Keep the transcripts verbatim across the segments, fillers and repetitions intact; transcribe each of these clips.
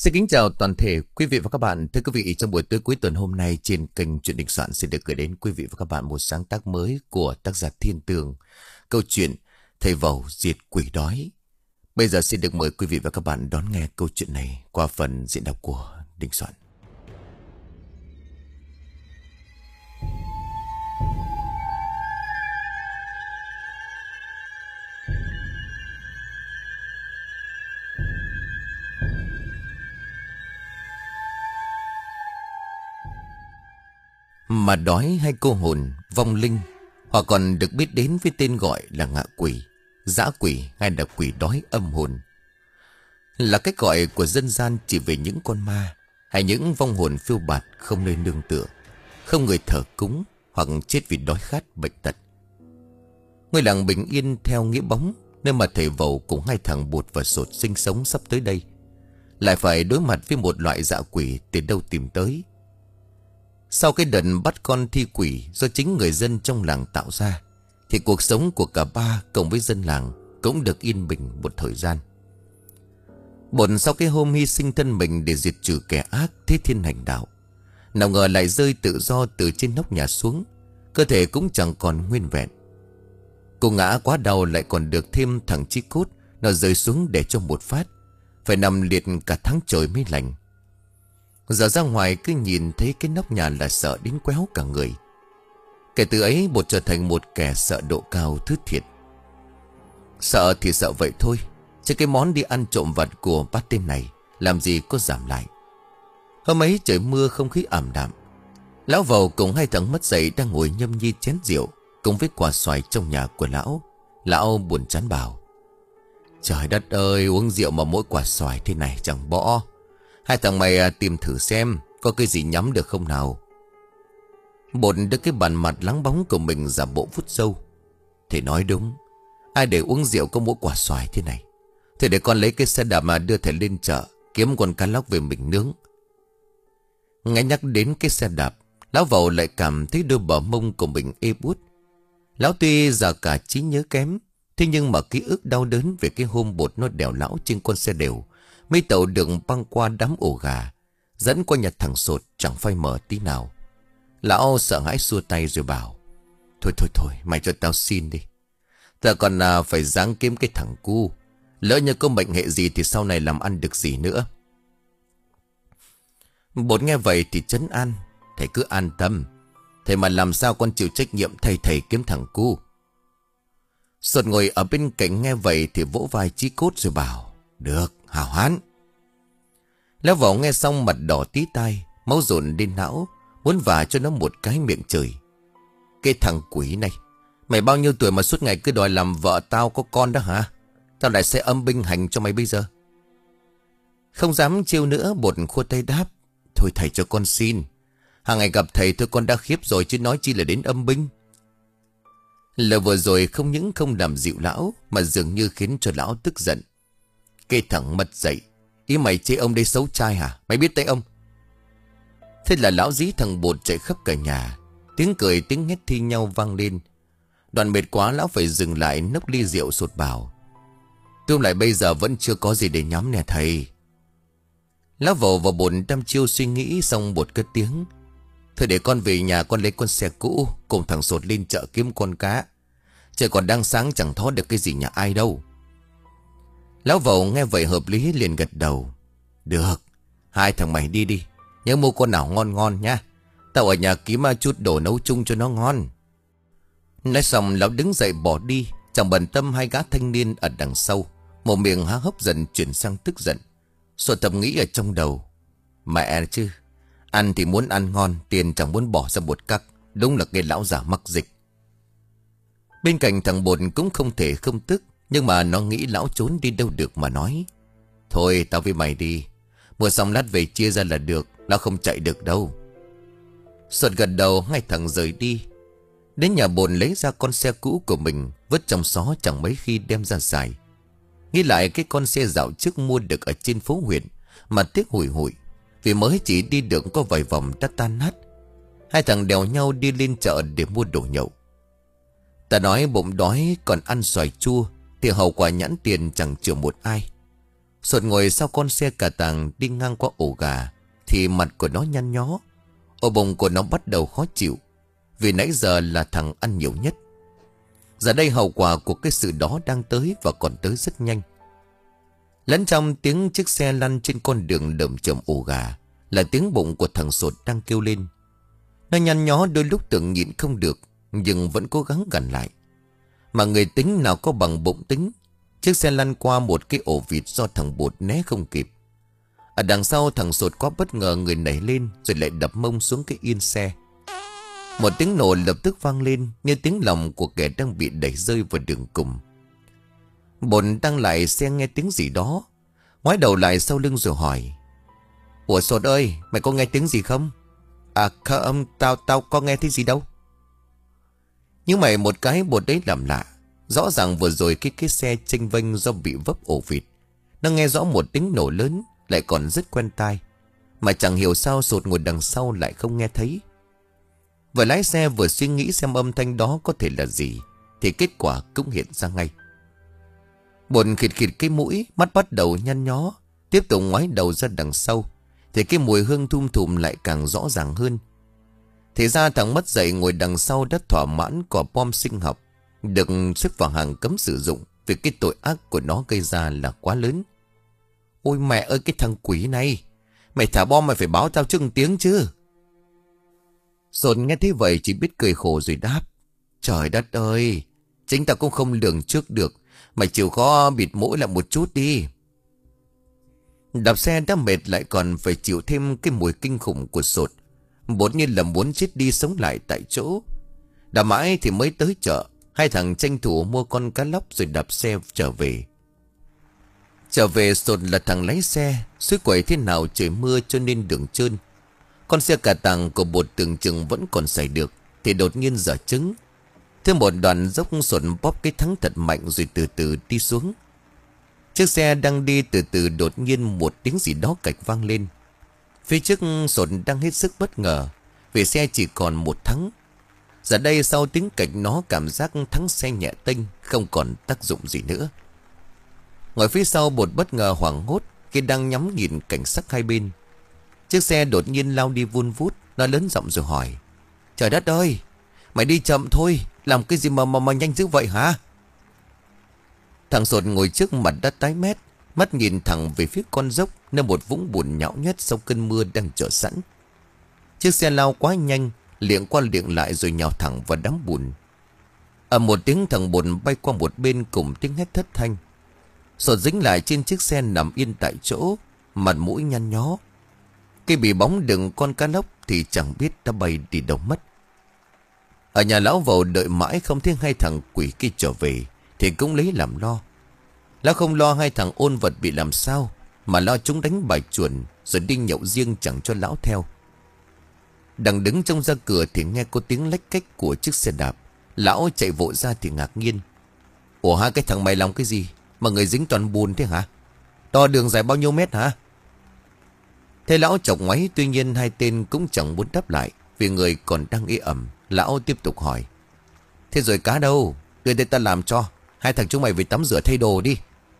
Xin kính chào toàn thể quý vị và các bạn. Thưa quý vị, trong buổi tối cuối tuần hôm nay trên kênh Chuyện Đình Soạn xin được gửi đến quý vị và các bạn một sáng tác mới của tác giả Thiên Tường. Câu chuyện Thầy Vẩu diệt quỷ đói. Bây giờ xin được mời quý vị và các bạn đón nghe câu chuyện này qua phần diễn đọc của Đình Soạn. Mà đói hay cô hồn, vong linh, hoặc còn được biết đến với tên gọi là ngạ quỷ, dã quỷ hay là quỷ đói âm hồn, là cách gọi của dân gian chỉ về những con ma hay những vong hồn phiêu bạt không nơi nương tựa, không người thờ cúng hoặc chết vì đói khát bệnh tật. Ngôi làng bình yên theo nghĩa bóng, nơi mà thầy Vẩu cùng hai thằng Bụt và Sột sinh sống sắp tới đây, lại phải đối mặt với một loại dã quỷ từ đâu tìm tới. Sau cái đợt bắt con thi quỷ do chính người dân trong làng tạo ra, thì cuộc sống của cả ba cộng với dân làng cũng được yên bình một thời gian. Bột sau cái hôm hy sinh thân mình để diệt trừ kẻ ác thế thiên hành đạo, nào ngờ lại rơi tự do từ trên nóc nhà xuống, cơ thể cũng chẳng còn nguyên vẹn. Cô ngã quá đau lại còn được thêm thằng chi cốt, nó rơi xuống để cho một phát, phải nằm liệt cả tháng trời mới lành. Giờ ra ngoài cứ nhìn thấy cái nóc nhà là sợ đến quéo cả người. Kể từ ấy Bột trở thành một kẻ sợ độ cao thứ thiệt. Sợ thì sợ vậy thôi, chứ cái món đi ăn trộm vặt của bát tên này làm gì có giảm lại. Hôm ấy trời mưa không khí ảm đạm, lão Vẩu cùng hai thằng mất dậy đang ngồi nhâm nhi chén rượu cùng với quả xoài trong nhà của lão. Lão buồn chán bảo: Trời đất ơi, uống rượu mà mỗi quả xoài thế này chẳng bỏ. Hai thằng mày à, tìm thử xem có cái gì nhắm được không nào. Bột đưa cái bàn mặt lắng bóng của mình giả bộ vút râu: Thầy nói đúng, ai để uống rượu có mỗi quả xoài thế này. Thế để con lấy cái xe đạp mà đưa thầy lên chợ kiếm con cá lóc về mình nướng. Nghe nhắc đến cái xe đạp, lão Vẩu lại cảm thấy đôi bờ mông của mình ê buốt. Lão tuy già cả trí nhớ kém, thế nhưng mà ký ức đau đớn về cái hôm Bột nó đèo lão trên con xe đều, mấy tàu đường băng qua đám ổ gà, dẫn qua nhà thằng Sột chẳng phai mờ tí nào. Lão sợ hãi xua tay rồi bảo: Thôi thôi thôi, mày cho tao xin đi. Tao còn à, phải ráng kiếm cái thằng cu. Lỡ như có bệnh hệ gì thì sau này làm ăn được gì nữa. Bột nghe vậy thì trấn an: Thầy cứ an tâm, thầy mà làm sao con chịu trách nhiệm thầy thầy kiếm thằng cu. Sột ngồi ở bên cạnh nghe vậy thì vỗ vai chí cốt rồi bảo: Được, hào hán. Lão Vẩu nghe xong mặt đỏ tí tai, máu dồn lên não, muốn vả cho nó một cái miệng chửi: Cái thằng quỷ này, mày bao nhiêu tuổi mà suốt ngày cứ đòi làm vợ tao có con đó hả? Tao lại sẽ âm binh hành cho mày bây giờ. Không dám trêu nữa, Bột khua tay đáp: Thôi thầy cho con xin. Hàng ngày gặp thầy thôi con đã khiếp rồi, chứ nói chi là đến âm binh. Lời vừa rồi không những không làm dịu lão, mà dường như khiến cho lão tức giận. Cái thằng mất dậy, ý mày chê ông đây xấu trai hả? Mày biết tay ông? Thế là lão dí thằng Bột chạy khắp cả nhà, tiếng cười tiếng hét thi nhau vang lên. Đoạn mệt quá lão phải dừng lại nốc ly rượu Sột bảo: Tôi lại bây giờ vẫn chưa có gì để nhắm nè thầy. Lão Vẩu và Bột đăm chiêu suy nghĩ, xong Bột cất tiếng: Thôi để con về nhà con lấy con xe cũ cùng thằng Sột lên chợ kiếm con cá. Trời còn đang sáng chẳng thó được cái gì nhà ai đâu. Lão Vẩu nghe vậy hợp lý liền gật đầu: Được, hai thằng mày đi đi, nhớ mua con nào ngon ngon nha. Tao ở nhà kiếm chút đồ nấu chung cho nó ngon. Nói xong lão đứng dậy bỏ đi, chẳng bận tâm hai gã thanh niên ở đằng sau, một miệng há hốc dần chuyển sang tức giận. Sột thầm nghĩ ở trong đầu: Mẹ chứ, ăn thì muốn ăn ngon, tiền chẳng muốn bỏ ra bột cắc. Đúng là cái lão già mắc dịch. Bên cạnh thằng Bột cũng không thể không tức, nhưng mà nó nghĩ lão trốn đi đâu được mà nói: Thôi tao với mày đi, mua xong lát về chia ra là được, nó không chạy được đâu. Sột gật đầu, hai thằng rời đi. Đến nhà Bột lấy ra con xe cũ của mình, vứt trong xó chẳng mấy khi đem ra xài. Nghĩ lại cái con xe dạo trước mua được ở trên phố huyện, mà tiếc hủi hủi, vì mới chỉ đi được có vài vòng đã tan nát. Hai thằng đèo nhau đi lên chợ để mua đồ nhậu. Ta nói bụng đói còn ăn xoài chua, thì hậu quả nhãn tiền chẳng chừa một ai. Sột ngồi sau con xe cà tàng đi ngang qua ổ gà thì mặt của nó nhăn nhó. Ổ bụng của nó bắt đầu khó chịu, vì nãy giờ là thằng ăn nhiều nhất. Giờ đây hậu quả của cái sự đó đang tới, và còn tới rất nhanh. Lẫn trong tiếng chiếc xe lăn trên con đường đầm chầm ổ gà là tiếng bụng của thằng Sột đang kêu lên. Nó nhăn nhó đôi lúc tưởng nhịn không được, nhưng vẫn cố gắng gằn lại. Mà người tính nào có bằng bụng tính. Chiếc xe lăn qua một cái ổ vịt do thằng Bột né không kịp. Ở đằng sau thằng Sột quá bất ngờ, người nảy lên rồi lại đập mông xuống cái yên xe. Một tiếng nổ lập tức vang lên, như tiếng lòng của kẻ đang bị đẩy rơi vào đường cùng. Bột đang lại xe nghe tiếng gì đó, ngoái đầu lại sau lưng rồi hỏi: Ủa Sột ơi, mày có nghe tiếng gì không? À không, tao tao có nghe thấy gì đâu. Nhưng mày một cái Bột đấy làm lạ. Rõ ràng vừa rồi cái cái xe chênh vênh do bị vấp ổ vịt, nó nghe rõ một tiếng nổ lớn, lại còn rất quen tai. Mà chẳng hiểu sao Sột ngồi đằng sau lại không nghe thấy. Vừa lái xe vừa suy nghĩ xem âm thanh đó có thể là gì, thì kết quả cũng hiện ra ngay. Bột khịt khịt cái mũi, mắt bắt đầu nhăn nhó, tiếp tục ngoái đầu ra đằng sau, thì cái mùi hương thum thùm lại càng rõ ràng hơn. Thì ra thằng mất dậy ngồi đằng sau đã thỏa mãn quả bom sinh học, được xếp vào hàng cấm sử dụng, vì cái tội ác của nó gây ra là quá lớn. Ôi mẹ ơi, cái thằng quỷ này, mày thả bom mày phải báo tao trước một tiếng chứ. Sột nghe thấy vậy chỉ biết cười khổ rồi đáp: Trời đất ơi, chính tao cũng không lường trước được. Mày chịu khó bịt mũi lại một chút đi. Đạp xe đã mệt lại còn phải chịu thêm cái mùi kinh khủng của Sột. Bột như là muốn chết đi sống lại tại chỗ. Đạp mãi thì mới tới chợ. Hai thằng tranh thủ mua con cá lóc rồi đạp xe trở về. Trở về Sột là thằng lái xe. Suối quẩy thế nào trời mưa cho nên đường trơn. Con xe cà tàng của Bột tưởng chừng vẫn còn xài được, thì đột nhiên dở trứng. Thêm một đoạn dốc Sột bóp cái thắng thật mạnh rồi từ từ đi xuống. Chiếc xe đang đi từ từ đột nhiên một tiếng gì đó cạch vang lên. Phía trước Sột đang hết sức bất ngờ, vì xe chỉ còn một thắng. Giờ đây sau tiếng cạch nó cảm giác thắng xe nhẹ tênh, không còn tác dụng gì nữa. Ngồi phía sau Bột bất ngờ hoảng hốt khi đang nhắm nhìn cảnh sắc hai bên. Chiếc xe đột nhiên lao đi vun vút. Nó lớn giọng rồi hỏi: Trời đất ơi, mày đi chậm thôi, làm cái gì mà mà, mà nhanh dữ vậy hả? Thằng Sột ngồi trước mặt đã tái mét, mắt nhìn thẳng về phía con dốc, nơi một vũng bùn nhão nhét sau cơn mưa đang chờ sẵn. Chiếc xe lao quá nhanh, liệng qua liệng lại rồi nhào thẳng vào đám bùn. Ở một tiếng thằng bùn bay qua một bên cùng tiếng hét thất thanh. Sột dính lại trên chiếc xe nằm yên tại chỗ, mặt mũi nhăn nhó. Cái bị bóng đựng con cá lóc thì chẳng biết đã bay đi đâu mất. Ở nhà lão Vầu đợi mãi không thấy hai thằng quỷ kia trở về, thì cũng lấy làm lo. Lão không lo hai thằng ôn vật bị làm sao, mà lo chúng đánh bài chuồn rồi đi nhậu riêng chẳng cho lão theo. Đang đứng trong ra cửa thì nghe có tiếng lách cách của chiếc xe đạp. Lão chạy vội ra thì ngạc nhiên: Ủa hai cái thằng mày làm cái gì mà người dính toàn bùn thế hả? Đo đường dài bao nhiêu mét hả? Thế lão chọc ngoáy, tuy nhiên hai tên cũng chẳng muốn đáp lại, vì người còn đang ê ẩm. Lão tiếp tục hỏi: Thế rồi cá đâu? Đưa đây ta làm cho. Hai thằng chúng mày về tắm rửa thay đồ đi.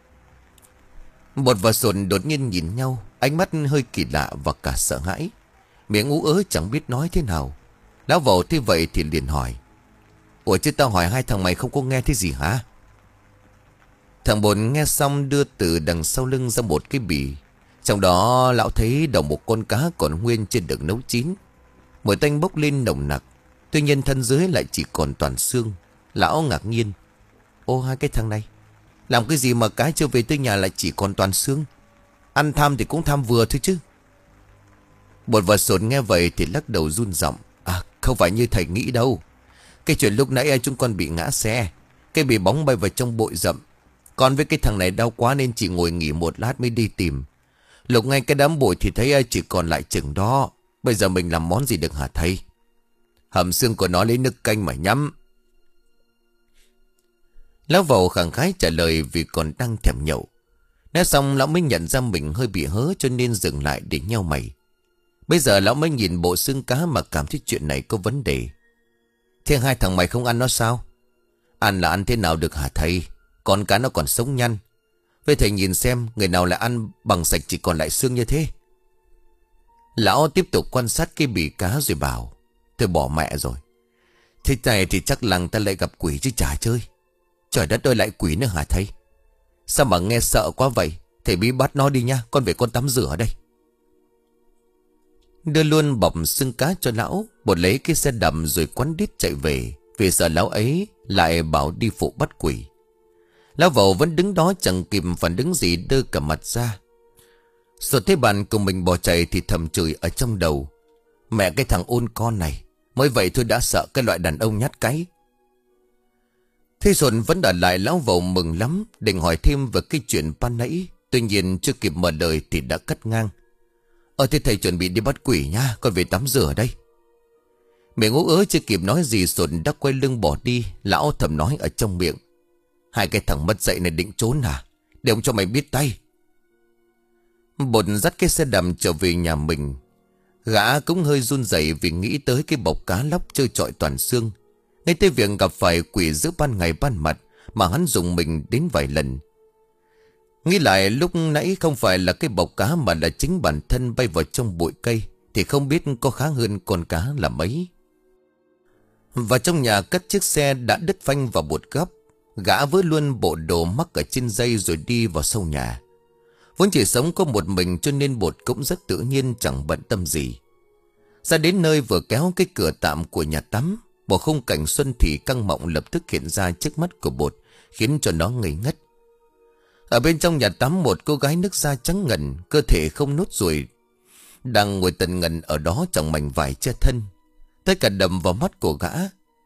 Bột và Sột đột nhiên nhìn nhau, ánh mắt hơi kỳ lạ và cả sợ hãi, miệng ú ớ chẳng biết nói thế nào. Lão Vầu thế vậy thì liền hỏi: Ủa chứ tao hỏi hai thằng mày không có nghe thấy gì hả? Thằng Bột nghe xong đưa từ đằng sau lưng ra một cái bì. Trong đó lão thấy đầu một con cá còn nguyên trên đường nấu chín. Mùi tanh bốc lên nồng nặc, tuy nhiên thân dưới lại chỉ còn toàn xương. Lão ngạc nhiên: Ô hai cái thằng này làm cái gì mà cá chưa về tới nhà lại chỉ còn toàn xương? Ăn tham thì cũng tham vừa thôi chứ. Bột và Sột nghe vậy thì lắc đầu run giọng: À không phải như thầy nghĩ đâu. Cái chuyện lúc nãy chúng con bị ngã xe, cái bị bóng bay vào trong bụi rậm. Con với cái thằng này đau quá nên chỉ ngồi nghỉ một lát mới đi tìm. Lục ngay cái đám bụi thì thấy chỉ còn lại chừng đó. Bây giờ mình làm món gì được hả thầy? Hầm xương của nó lấy nước canh mà nhắm. Lão Vầu khẳng khái trả lời vì còn đang thèm nhậu. Nói xong lão mới nhận ra mình hơi bị hớ cho nên dừng lại để nheo mày. Bây giờ lão mới nhìn bộ xương cá mà cảm thấy chuyện này có vấn đề. Thế hai thằng mày không ăn nó sao? Ăn là ăn thế nào được hả thầy? Con cá nó còn sống nhăn. Vậy thầy nhìn xem, người nào lại ăn bằng sạch chỉ còn lại xương như thế. Lão tiếp tục quan sát cái bì cá rồi bảo: Thôi bỏ mẹ rồi. Thế này thì chắc làng ta lại gặp quỷ chứ chả chơi. Trời đất ơi, lại quỷ nữa hả thầy? Sao mà nghe sợ quá vậy? Thầy Bí bắt nó đi nha, con về con tắm rửa đây. Đưa luôn bọc xương cá cho lão, Bột lấy cái xe đầm rồi quắn đít chạy về, vì sợ lão ấy lại bảo đi phụ bắt quỷ. Lão Vầu vẫn đứng đó chẳng kịp phản ứng gì, đơ cả mặt ra. Rồi thấy bạn cùng mình bỏ chạy thì thầm chửi ở trong đầu: Mẹ cái thằng ôn con này, mới vậy thôi đã sợ cái loại đàn ông nhát cái. Thế rồi vẫn ở lại. Lão Vầu mừng lắm, định hỏi thêm về cái chuyện ban nãy. Tuy nhiên chưa kịp mở lời thì đã cắt ngang: Ờ thế thầy chuẩn bị đi bắt quỷ nha, con về tắm rửa đây. Miệng ú ớ chưa kịp nói gì Sồn đã quay lưng bỏ đi. Lão thầm nói ở trong miệng: Hai cái thằng mất dạy này định trốn hả? Để ông cho mày biết tay. Bột dắt cái xe đầm trở về nhà mình. Gã cũng hơi run rẩy vì nghĩ tới cái bọc cá lóc trơ trọi toàn xương. Ngay tới việc gặp phải quỷ giữa ban ngày ban mặt mà hắn dùng mình đến vài lần. Nghĩ lại lúc nãy không phải là cái bọc cá mà là chính bản thân bay vào trong bụi cây, thì không biết có khá hơn con cá là mấy. Và trong nhà cất chiếc xe đã đứt phanh vào Bột gấp. Gã vớ luôn bộ đồ mắc ở trên dây rồi đi vào sau nhà. Vốn chỉ sống có một mình cho nên Bột cũng rất tự nhiên, chẳng bận tâm gì. Ra đến nơi vừa kéo cái cửa tạm của nhà tắm, một khung cảnh xuân thì căng mọng lập tức hiện ra trước mắt của Bột, khiến cho nó ngây ngất. Ở bên trong nhà tắm, một cô gái nước da trắng ngần, cơ thể không nốt ruồi, đang ngồi tần ngần ở đó chẳng mảnh vải che thân. Tất cả đầm vào mắt của gã.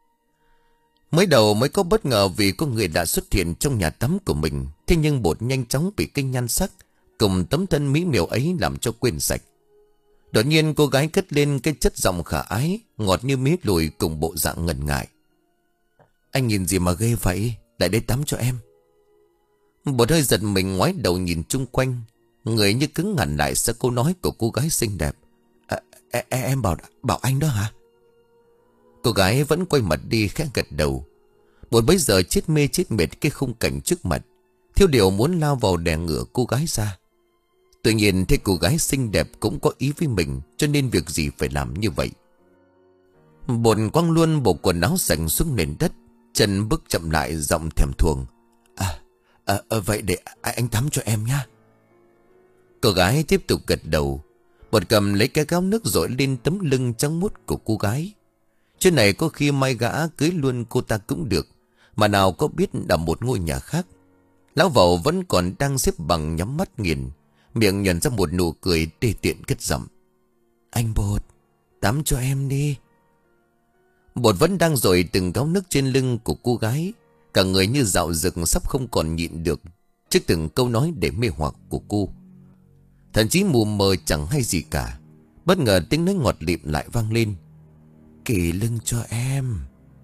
Mới đầu mới có bất ngờ vì có người đã xuất hiện trong nhà tắm của mình. Thế nhưng Bột nhanh chóng bị cái nhan sắc cùng tấm thân mỹ miều ấy làm cho quên sạch. Đột nhiên cô gái cất lên cái chất giọng khả ái, ngọt như mía lùi cùng bộ dạng ngần ngại: Anh nhìn gì mà ghê vậy? Lại đây tắm cho em. Bột hơi giật mình ngoái đầu nhìn chung quanh, người như cứng ngẳn lại sau câu nói của cô gái xinh đẹp. À, à, à, em bảo bảo anh đó hả? Cô gái vẫn quay mặt đi khẽ gật đầu. Bột bấy giờ chết mê chết mệt cái khung cảnh trước mặt, thiếu điều muốn lao vào đè ngửa cô gái ra. Tuy nhiên thấy cô gái xinh đẹp cũng có ý với mình, cho nên việc gì phải làm như vậy. Bột quăng luôn bộ quần áo sành xuống nền đất, chân bước chậm lại, giọng thèm thuồng: À, à, à vậy để anh tắm cho em nhá. Cô gái tiếp tục gật đầu. Bột cầm lấy cái gáo nước dội lên tấm lưng trắng muốt của cô gái. Chuyện này có khi mai gã cưới luôn cô ta cũng được, mà nào có biết là một ngôi nhà khác. Lão Vầu vẫn còn đang xếp bằng nhắm mắt nghiền, miệng nhận ra một nụ cười tê tiện cất giọng: Anh Bột, tắm cho em đi. Bột vẫn đang dội từng gáo nước trên lưng của cô gái, cả người như dạo rực sắp không còn nhịn được trước từng câu nói để mê hoặc của cô. Thậm chí mù mờ chẳng hay gì cả, bất ngờ tiếng nói ngọt lịm lại vang lên: Kỳ lưng cho em.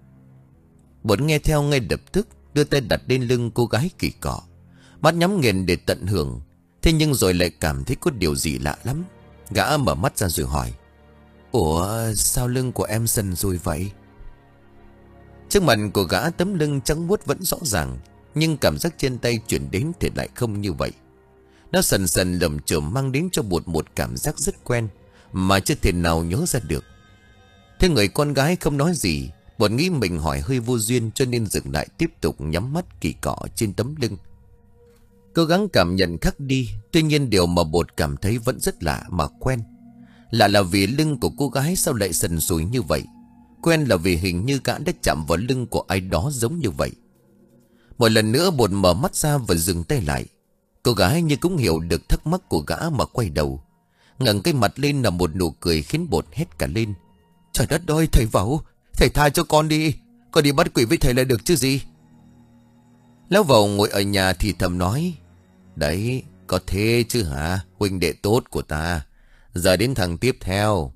Bột nghe theo ngay lập tức, đưa tay đặt lên lưng cô gái kỳ cọ, mắt nhắm nghiền để tận hưởng. Thế nhưng rồi lại cảm thấy có điều gì lạ lắm. Gã mở mắt ra rồi hỏi: Ủa sao lưng của em sần rồi vậy? Trước mặt của gã tấm lưng trắng muốt vẫn rõ ràng, nhưng cảm giác trên tay chuyển đến thì lại không như vậy. Nó sần sần lầm chởm mang đến cho Bột một cảm giác rất quen, mà chưa thể nào nhớ ra được. Thế người con gái không nói gì. Bột nghĩ mình hỏi hơi vô duyên, cho nên dừng lại tiếp tục nhắm mắt kỳ cọ trên tấm lưng, cố gắng cảm nhận khắc đi. Tuy nhiên điều mà Bột cảm thấy vẫn rất lạ mà quen. Lạ là vì lưng của cô gái sao lại sần sùi như vậy. Quen là vì hình như gã đã chạm vào lưng của ai đó giống như vậy. Một lần nữa Bột mở mắt ra và dừng tay lại. Cô gái như cũng hiểu được thắc mắc của gã mà quay đầu, ngẩng cái mặt lên là một nụ cười khiến Bột hét cả lên: Trời đất ơi thầy Vẩu, thầy tha cho con đi, con đi bắt quỷ với thầy là được chứ gì. Lão Vẩu ngồi ở nhà thì thầm nói: Đấy, có thế chứ hả, huynh đệ tốt của ta. Giờ đến thằng tiếp theo.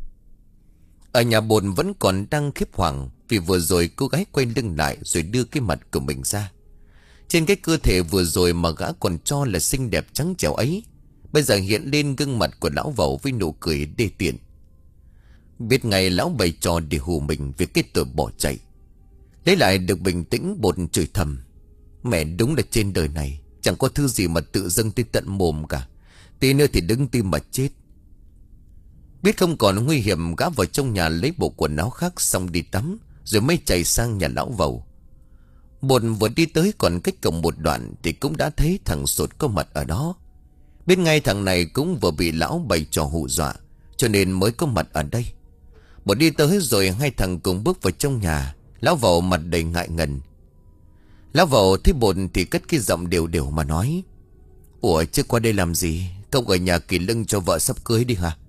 Ở nhà Bột vẫn còn đang khiếp hoàng, vì vừa rồi cô gái quay lưng lại rồi đưa cái mặt của mình ra. Trên cái cơ thể vừa rồi mà gã còn cho là xinh đẹp trắng trẻo ấy, bây giờ hiện lên gương mặt của lão Vẩu với nụ cười đê tiện. Biết ngay lão bày trò để hù mình vì cái tội bỏ chạy. Lấy lại được bình tĩnh, Bột chửi thầm: Mẹ đúng là trên đời này Chẳng có thứ gì mà tự dưng tới tận mồm cả. Tí nữa thì đứng tim mà chết. Biết không còn nguy hiểm, gã vào trong nhà lấy bộ quần áo khác xong đi tắm, rồi mới chạy sang nhà lão Vầu. Bột vừa đi tới còn cách cổng một đoạn thì cũng đã thấy thằng Sột có mặt ở đó. Biết ngay thằng này cũng vừa bị lão bày trò hù dọa, cho nên mới có mặt ở đây. Bột đi tới rồi hai thằng cùng bước vào trong nhà. Lão Vầu mặt đầy ngại ngần. Lão Vầu thấy Bột thì cất cái giọng đều đều mà nói: Ủa chứ qua đây làm gì? Không ở nhà kỳ lưng cho vợ sắp cưới đi hả?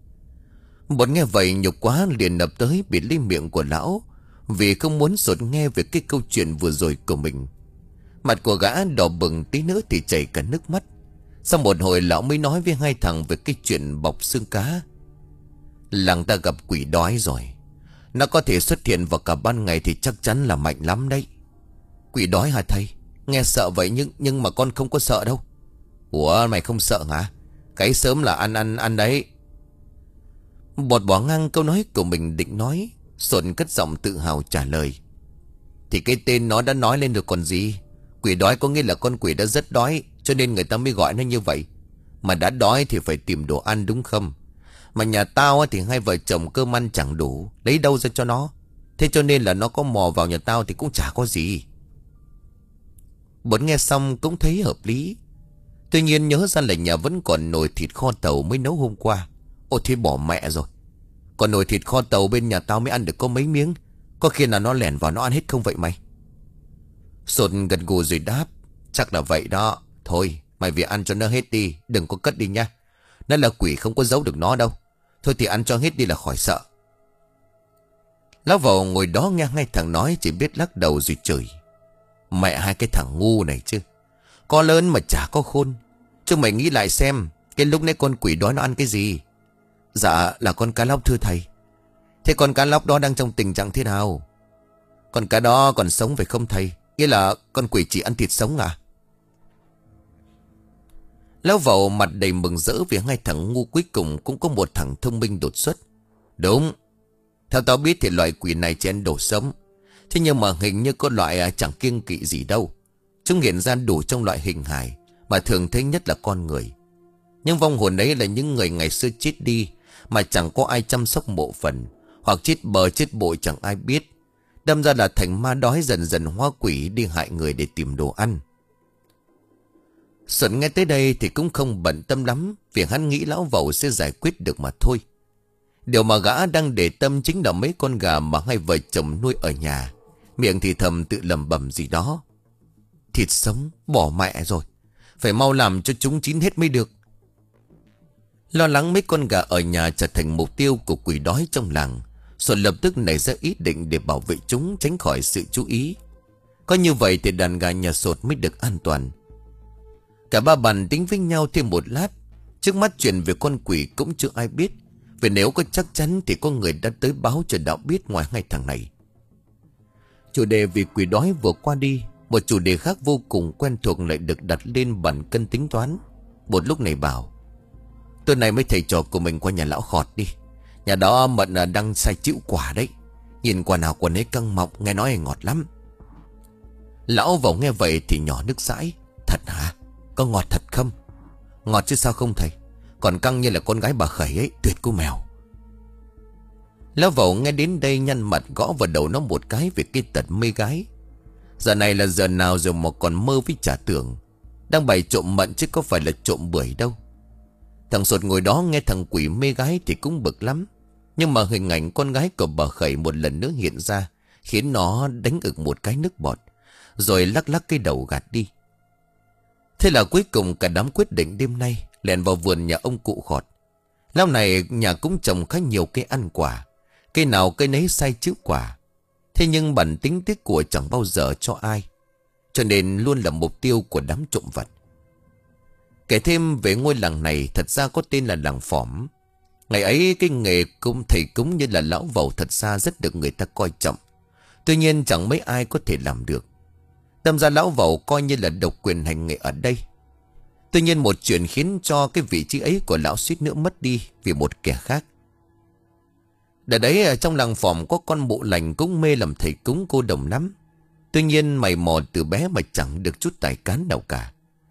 Bột nghe vậy nhục quá liền nập tới bịt lấy miệng của lão, vì không muốn Sột nghe về cái câu chuyện vừa rồi của mình. Mặt của gã đỏ bừng, tí nữa thì chảy cả nước mắt. Sau một hồi lão mới nói với hai thằng về cái chuyện bọc xương cá. Làng ta gặp quỷ đói rồi. Nó có thể xuất hiện vào cả ban ngày thì chắc chắn là mạnh lắm đấy. Quỷ đói hả thầy? Nghe sợ vậy nhưng nhưng mà con không có sợ đâu. Ủa mày không sợ hả? Cái sớm là ăn ăn ăn đấy. Bột bỏ ngang câu nói của mình định nói. Sột cất giọng tự hào trả lời: Thì cái tên nó đã nói lên được còn gì. Quỷ đói có nghĩa là con quỷ đã rất đói, cho nên người ta mới gọi nó như vậy. Mà đã đói thì phải tìm đồ ăn đúng không? Mà nhà tao thì hai vợ chồng cơm ăn chẳng đủ, lấy đâu ra cho nó. Thế cho nên là nó có mò vào nhà tao thì cũng chả có gì. Bột nghe xong cũng thấy hợp lý. Tuy nhiên nhớ ra là nhà vẫn còn nồi thịt kho tàu mới nấu hôm qua. Ôi thế bỏ mẹ rồi. Còn nồi thịt kho tàu bên nhà tao mới ăn được có mấy miếng. Có khi nào nó lẻn vào nó ăn hết không vậy mày? Sột gật gù rồi đáp: Chắc là vậy đó. Thôi mày về ăn cho nó hết đi, đừng có cất đi nha. Nó là quỷ không có giấu được nó đâu. Thôi thì ăn cho hết đi là khỏi sợ. Lão Vầu ngồi đó nghe hai thằng nói chỉ biết lắc đầu rồi chửi: Mẹ hai cái thằng ngu này chứ. Có lớn mà chả có khôn. Chứ mày nghĩ lại xem, cái lúc nãy con quỷ đói nó ăn cái gì? Dạ là con cá lóc thưa thầy. Thế con cá lóc đó đang trong tình trạng thế nào? Con cá đó còn sống phải không thầy? Nghĩa là con quỷ chỉ ăn thịt sống à? Lão Vầu mặt đầy mừng rỡ vì hai thằng ngu cuối cùng cũng có một thằng thông minh đột xuất. Đúng. Theo tao biết thì loại quỷ này chỉ ăn đồ sống. Thế nhưng mà hình như có loại chẳng kiêng kỵ gì đâu. Chúng hiện ra đủ trong loại hình hài, mà thường thấy nhất là con người. Nhưng vong hồn ấy là những người ngày xưa chết đi, mà chẳng có ai chăm sóc mộ phần, hoặc chết bờ chết bội chẳng ai biết. Đâm ra là thành ma đói dần dần hóa quỷ đi hại người để tìm đồ ăn. Xuân nghe tới đây thì cũng không bận tâm lắm, vì hắn nghĩ lão Vầu sẽ giải quyết được mà thôi. Điều mà gã đang để tâm chính là mấy con gà mà hai vợ chồng nuôi ở nhà. Miệng thì thầm tự lẩm bẩm gì đó: Thịt sống, bỏ mẹ rồi. Phải mau làm cho chúng chín hết mới được. Lo lắng mấy con gà ở nhà trở thành mục tiêu của quỷ đói trong làng, Xuân lập tức nảy ra ý định để bảo vệ chúng tránh khỏi sự chú ý. Có như vậy thì đàn gà nhà Sột mới được an toàn. Cả ba bàn tính với nhau thêm một lát. Trước mắt chuyện về con quỷ cũng chưa ai biết, vì nếu có chắc chắn thì có người đã tới báo cho đạo biết ngoài hai thằng này. Chủ đề vì quỷ đói vừa qua đi, một chủ đề khác vô cùng quen thuộc lại được đặt lên bàn cân tính toán. Một lúc này bảo: Tối nay mấy thầy trò của mình qua nhà lão Khọt đi. Nhà đó Mận đang sai chịu quả đấy. Nhìn quả nào quả nấy căng mọng, nghe nói ngọt lắm. Lão Vầu nghe vậy thì nhỏ nước dãi: Thật hả? Có ngọt thật không? Ngọt chứ sao không thầy. Còn căng như là con gái bà Khẩy ấy, tuyệt cô mèo. Lão Vầu nghe đến đây nhăn mặt gõ vào đầu nó một cái về cái tật mê gái. Giờ này là giờ nào rồi mà còn mơ với trả tưởng. Đang bày trộm Mận chứ có phải là trộm bưởi đâu. Thằng Sột ngồi đó nghe thằng quỷ mê gái thì cũng bực lắm. Nhưng mà hình ảnh con gái của bà Khẩy một lần nữa hiện ra, khiến nó đánh ực một cái nước bọt, rồi lắc lắc cái đầu gạt đi. Thế là cuối cùng cả đám quyết định đêm nay lẻn vào vườn nhà ông cụ Khọt. Lão này nhà cũng trồng khá nhiều cây ăn quả, cây nào cây nấy sai chữ quả. Thế nhưng bản tính tiếc của chẳng bao giờ cho ai, cho nên luôn là mục tiêu của đám trộm vặt. Kể thêm về ngôi làng này, thật ra có tên là làng Phỏm. Ngày ấy cái nghề cung thầy cúng như là lão Vầu thật ra rất được người ta coi trọng. Tuy nhiên chẳng mấy ai có thể làm được. Đâm ra lão Vầu coi như là độc quyền hành nghề ở đây. Tuy nhiên một chuyện khiến cho cái vị trí ấy của lão suýt nữa mất đi vì một kẻ khác. Đợt đấy ở trong làng Phỏm có con mụ lành cũng mê làm thầy cúng cô đồng lắm. Tuy nhiên mày mò từ bé mà chẳng được chút tài cán nào cả.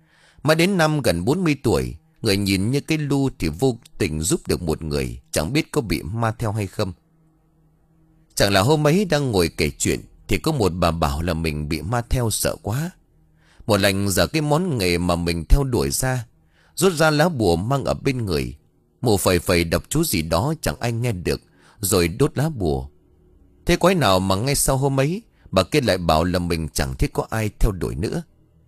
Mà đến năm gần bốn mươi tuổi, người nhìn như cái lu thì vô tình giúp được một người, chẳng biết có bị ma theo hay không. Chẳng là hôm ấy đang ngồi kể chuyện thì có một bà bảo là mình bị ma theo sợ quá. Một lành giờ cái món nghề mà mình theo đuổi ra, rút ra lá bùa mang ở bên người, mụ phẩy phẩy đọc chú gì đó chẳng ai nghe được, rồi đốt lá bùa. Thế quái nào mà ngay sau hôm ấy, bà kia lại bảo là mình chẳng thấy có ai theo đuổi nữa.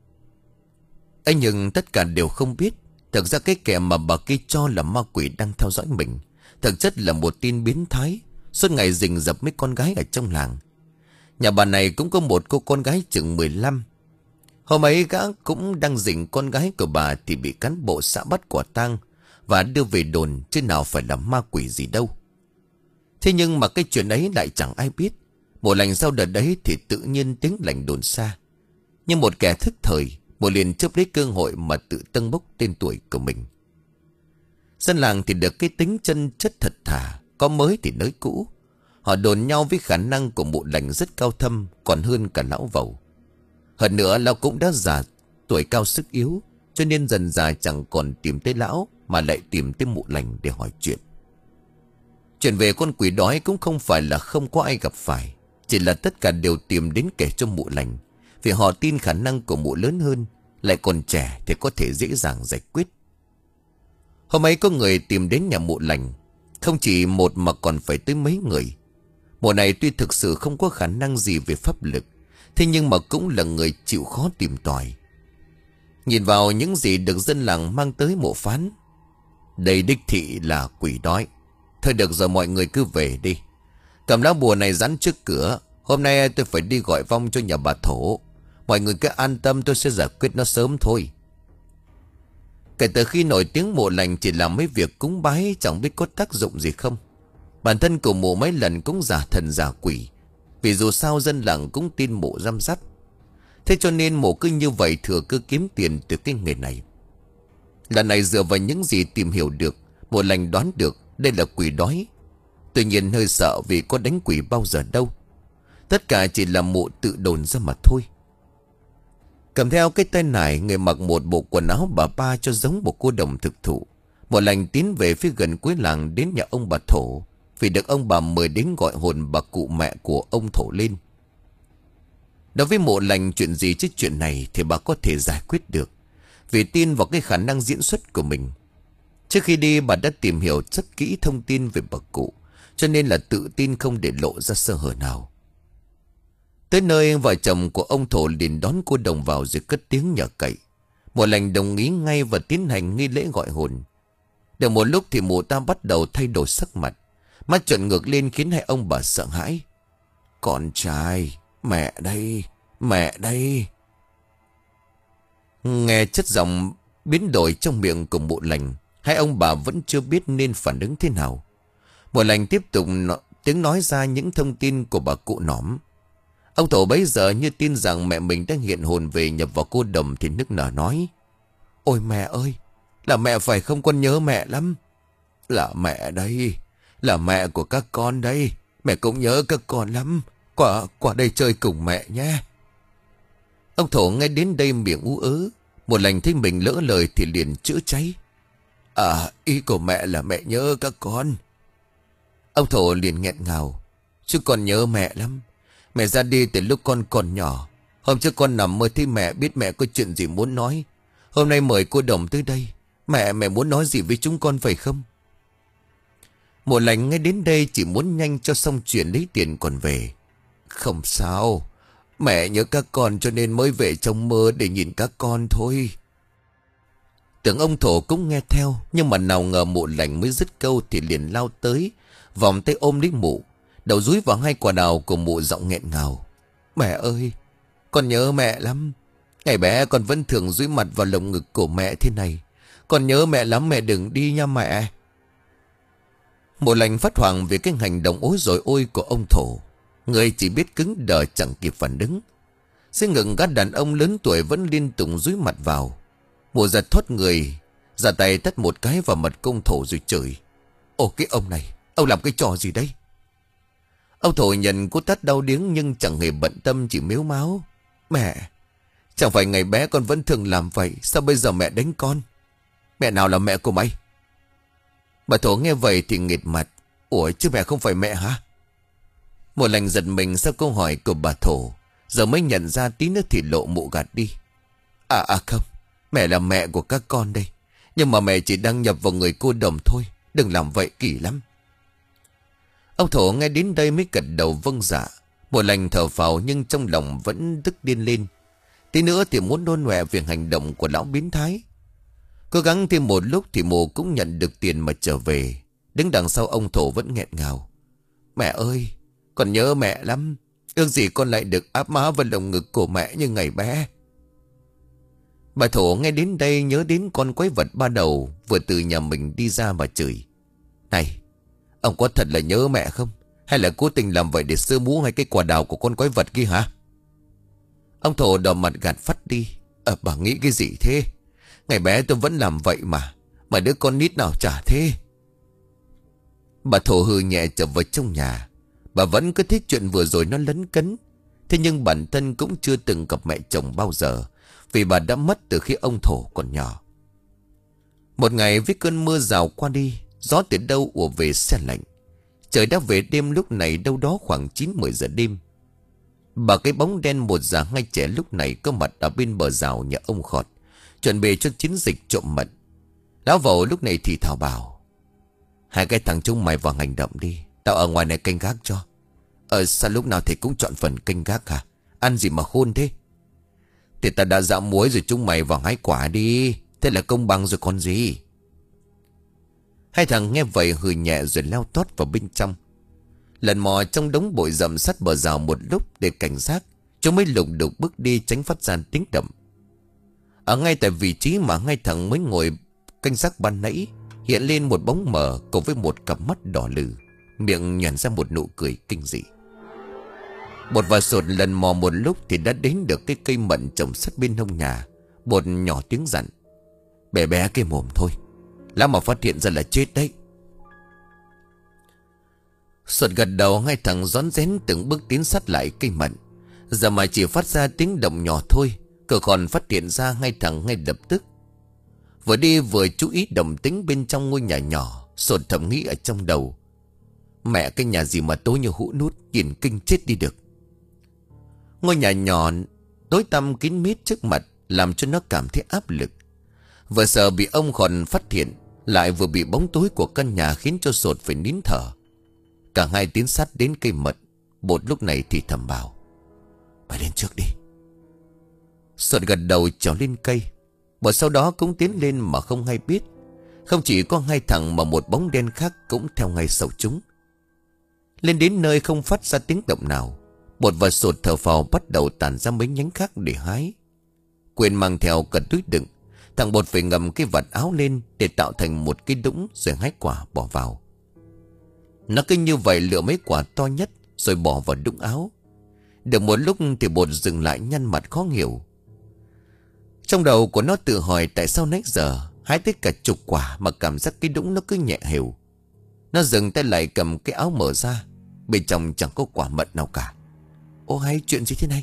ấy Nhưng tất cả đều không biết, thực ra cái kẻ mà bà kia cho là ma quỷ đang theo dõi mình, thực chất là một tên biến thái, suốt ngày rình rập mấy con gái ở trong làng. Nhà bà này cũng có một cô con gái chừng mười lăm. Hôm ấy gã cũng đang rình con gái của bà thì bị cán bộ xã bắt quả tang và đưa về đồn, chứ nào phải là ma quỷ gì đâu. Thế nhưng mà cái chuyện ấy lại chẳng ai biết. Một lành sau đợt đấy thì tự nhiên tiếng lành đồn xa. Nhưng một kẻ thức thời, một liền chớp lấy cơ hội mà tự tâng bốc tên tuổi của mình. Dân làng thì được cái tính chân chất thật thà, có mới thì nới cũ. Họ đồn nhau với khả năng của mụ lành rất cao thâm, còn hơn cả lão vầu. Hơn nữa lão cũng đã già, tuổi cao sức yếu, cho nên dần dà chẳng còn tìm tới lão mà lại tìm tới mụ lành để hỏi chuyện. Chuyện về con quỷ đói cũng không phải là không có ai gặp phải, chỉ là tất cả đều tìm đến kể cho mụ lành, vì họ tin khả năng của mụ lớn hơn, lại còn trẻ thì có thể dễ dàng giải quyết. Hôm ấy có người tìm đến nhà mụ lành, không chỉ một mà còn phải tới mấy người. Mụ này tuy thực sự không có khả năng gì về pháp lực, thế nhưng mà cũng là người chịu khó tìm tòi. Nhìn vào những gì được dân làng mang tới mộ phán, đây đích thị là quỷ đói. Thôi được rồi, mọi người cứ về đi. Cầm lá bùa này dán trước cửa. Hôm nay tôi phải đi gọi vong cho nhà bà Thổ. Mọi người cứ an tâm, tôi sẽ giải quyết nó sớm thôi. Kể từ khi nổi tiếng mộ lành chỉ làm mấy việc cúng bái, chẳng biết có tác dụng gì không. Bản thân của mụ mấy lần cũng giả thần giả quỷ, vì dù sao dân làng cũng tin mụ răm rắp. Thế cho nên mụ cứ như vậy thừa cơ kiếm tiền từ cái nghề này. Lần này dựa vào những gì tìm hiểu được, mụ lành đoán được đây là quỷ đói. Tuy nhiên hơi sợ vì có đánh quỷ bao giờ đâu. Tất cả chỉ là mụ tự đồn ra mà thôi. Cầm theo cái tay nải, người mặc một bộ quần áo bà ba cho giống một cô đồng thực thụ. Mụ lành tiến về phía gần cuối làng đến nhà ông bà Thổ, vì được ông bà mời đến gọi hồn bà cụ mẹ của ông Thổ lên. Đối với mụ lành, chuyện gì chứ chuyện này thì bà có thể giải quyết được, vì tin vào cái khả năng diễn xuất của mình. Trước khi đi bà đã tìm hiểu rất kỹ thông tin về bà cụ, cho nên là tự tin không để lộ ra sơ hở nào. Tới nơi, vợ chồng của ông Thổ liền đón cô đồng vào rồi cất tiếng nhờ cậy. Mụ lành đồng ý ngay và tiến hành nghi lễ gọi hồn. Được một lúc thì mụ ta bắt đầu thay đổi sắc mặt, mắt trợn ngược lên khiến hai ông bà sợ hãi. Con trai, mẹ đây, mẹ đây. Nghe chất giọng biến đổi trong miệng của mụ lành, hai ông bà vẫn chưa biết nên phản ứng thế nào. Mụ lành tiếp tục tiếng nói ra những thông tin của bà cụ nõm. Ông Thổ bấy giờ như tin rằng mẹ mình đang hiện hồn về nhập vào cô đồng thì nức nở nói: Ôi mẹ ơi, là mẹ phải không, con nhớ mẹ lắm. Là mẹ đây, là mẹ của các con đây, mẹ cũng nhớ các con lắm. Qua, qua đây chơi cùng mẹ nhé. Ông Thổ nghe đến đây miệng ú ớ. Một lành thấy mình lỡ lời thì liền chữa cháy: À, ý của mẹ là mẹ nhớ các con. Ông Thổ liền nghẹn ngào: Chứ con nhớ mẹ lắm. Mẹ ra đi từ lúc con còn nhỏ. Hôm trước con nằm mơ thấy mẹ, biết mẹ có chuyện gì muốn nói. Hôm nay mời cô đồng tới đây. Mẹ, mẹ muốn nói gì với chúng con phải không? Mụ lành nghe đến đây chỉ muốn nhanh cho xong chuyện lấy tiền còn về. Không sao, mẹ nhớ các con cho nên mới về trong mơ để nhìn các con thôi. Tưởng ông Thổ cũng nghe theo, nhưng mà nào ngờ mụ lành mới dứt câu thì liền lao tới, vòng tay ôm lấy mụ, đầu dúi vào hai quả đào của mụ, giọng nghẹn ngào: Mẹ ơi, con nhớ mẹ lắm. Ngày bé con vẫn thường dúi mặt vào lồng ngực của mẹ thế này. Con nhớ mẹ lắm, mẹ đừng đi nha mẹ. Mụ lành phát hoảng vì cái hành động ối rồi ôi của ông Thổ. Người chỉ biết cứng đờ chẳng kịp phản ứng. Dưới ngực gã đàn ông lớn tuổi vẫn liên tục dúi mặt vào. Mụ giật thoát người, ra tay tát một cái vào mặt công Thổ rồi chửi: Ồ cái ông này, ông làm cái trò gì đấy? Ông Thổ nhận cú tát đau điếng nhưng chẳng hề bận tâm, chỉ mếu máo: Mẹ, Chẳng phải ngày bé con vẫn thường làm vậy, sao bây giờ mẹ đánh con? Mẹ nào là mẹ của mày? Bà Thổ nghe vậy thì nghệt mặt. Ủa chứ mẹ không phải mẹ hả? Một Lành giật mình sau câu hỏi của bà Thổ, giờ mới nhận ra tí nữa thì lộ mụ gạt đi. À à không, mẹ là mẹ của các con đây. Nhưng mà mẹ chỉ đăng nhập vào người cô Đồng thôi. Đừng làm vậy kỳ lắm. Ông Thổ nghe đến đây mới gật đầu vâng dạ. Một Lành thở phào nhưng trong lòng vẫn tức điên lên. Tí nữa thì muốn nôn nọe việc hành động của lão biến thái. Cố gắng thêm một lúc thì mụ cũng nhận được tiền mà trở về. Đứng đằng sau ông Thổ vẫn nghẹn ngào. Mẹ ơi, con nhớ mẹ lắm. Ước gì con lại được áp má vào lồng ngực của mẹ như ngày bé. Bà Thổ nghe đến đây nhớ đến con quái vật ba đầu vừa từ nhà mình đi ra mà chửi. Này, ông có thật là nhớ mẹ không? Hay là cố tình làm vậy để sơ mú ngay cái quả đào của con quái vật kia hả? Ông Thổ đỏ mặt gạt phắt đi. Ờ bà nghĩ cái gì thế? Ngày bé tôi vẫn làm vậy mà. Mà đứa con nít nào chả thế. Bà Thổ hừ nhẹ trở vào trong nhà. Bà vẫn cứ thích chuyện vừa rồi nó lấn cấn. Thế nhưng bản thân cũng chưa từng gặp mẹ chồng bao giờ, vì bà đã mất từ khi ông Thổ còn nhỏ. Một ngày với cơn mưa rào qua đi, gió từ đâu ùa về se lạnh. Trời đã về đêm lúc này đâu đó khoảng chín mười giờ đêm. Bà cái bóng đen một già hai trẻ lúc này có mặt ở bên bờ rào nhà ông Khọt, chuẩn bị cho chiến dịch trộm mật. Lão Vẩu lúc này thì thào bảo: Hai cái thằng chúng mày vào hành động đi, tao ở ngoài này canh gác cho. Ờ sao lúc nào thì cũng chọn phần canh gác hả? Ăn gì mà khôn thế? Thì ta đã dạo muối rồi, chúng mày vào hái quả đi. Thế là công bằng rồi còn gì. Hai thằng nghe vậy hừ nhẹ rồi leo tót vào bên trong. Lần mò trong đống bụi rậm sát bờ rào một lúc để cảnh giác, chúng mới lục đục bước đi tránh phát ra tiếng động. Ở ngay tại vị trí mà hai thằng mới ngồi canh gác ban nãy, hiện lên một bóng mờ cùng với một cặp mắt đỏ lừ, miệng nhoẻn ra một nụ cười kinh dị. Bột và Sột lần mò một lúc thì đã đến được cái cây mận trồng sát bên hông nhà. Bột nhỏ tiếng dặn: Bé bé cái mồm thôi, lát mà phát hiện ra là chết đấy. Sột gật đầu. Hai thằng rón rén từng bước tiến sát lại cây mận. Giờ mà chỉ phát ra tiếng động nhỏ thôi, cờ còn phát hiện ra hai thằng ngay lập tức. Vừa đi vừa chú ý động tĩnh bên trong ngôi nhà nhỏ. Sột thầm nghĩ ở trong đầu: Mẹ cái nhà gì mà tối như hũ nút, nhìn kinh chết đi được. Ngôi nhà nhỏ tối tăm kín mít trước mặt làm cho nó cảm thấy áp lực. Vừa sợ bị ông Khòn phát hiện, lại vừa bị bóng tối của căn nhà khiến cho Sột phải nín thở. Cả hai tiến sát đến cây mận. Bột lúc này thì thầm bảo: Mày lên trước đi. Sột gật đầu trèo lên cây. Bột sau đó cũng tiến lên mà không hay biết. Không chỉ có hai thằng mà một bóng đen khác cũng theo ngay sau chúng. Lên đến nơi không phát ra tiếng động nào, Bột và Sột thở phào bắt đầu tản ra mấy nhánh khác để hái. Quên mang theo cả túi đựng, thằng Bột phải ngầm cái vạt áo lên để tạo thành một cái đũng rồi hái quả bỏ vào. Nó cứ như vậy lựa mấy quả to nhất rồi bỏ vào đũng áo. Được một lúc thì Bột dừng lại nhăn mặt khó hiểu. Trong đầu của nó tự hỏi tại sao nãy giờ hái tới cả chục quả mà cảm giác cái đũng nó cứ nhẹ hều. Nó dừng tay lại cầm cái áo mở ra, bên trong chẳng có quả mận nào cả. Ô hay, chuyện gì thế này?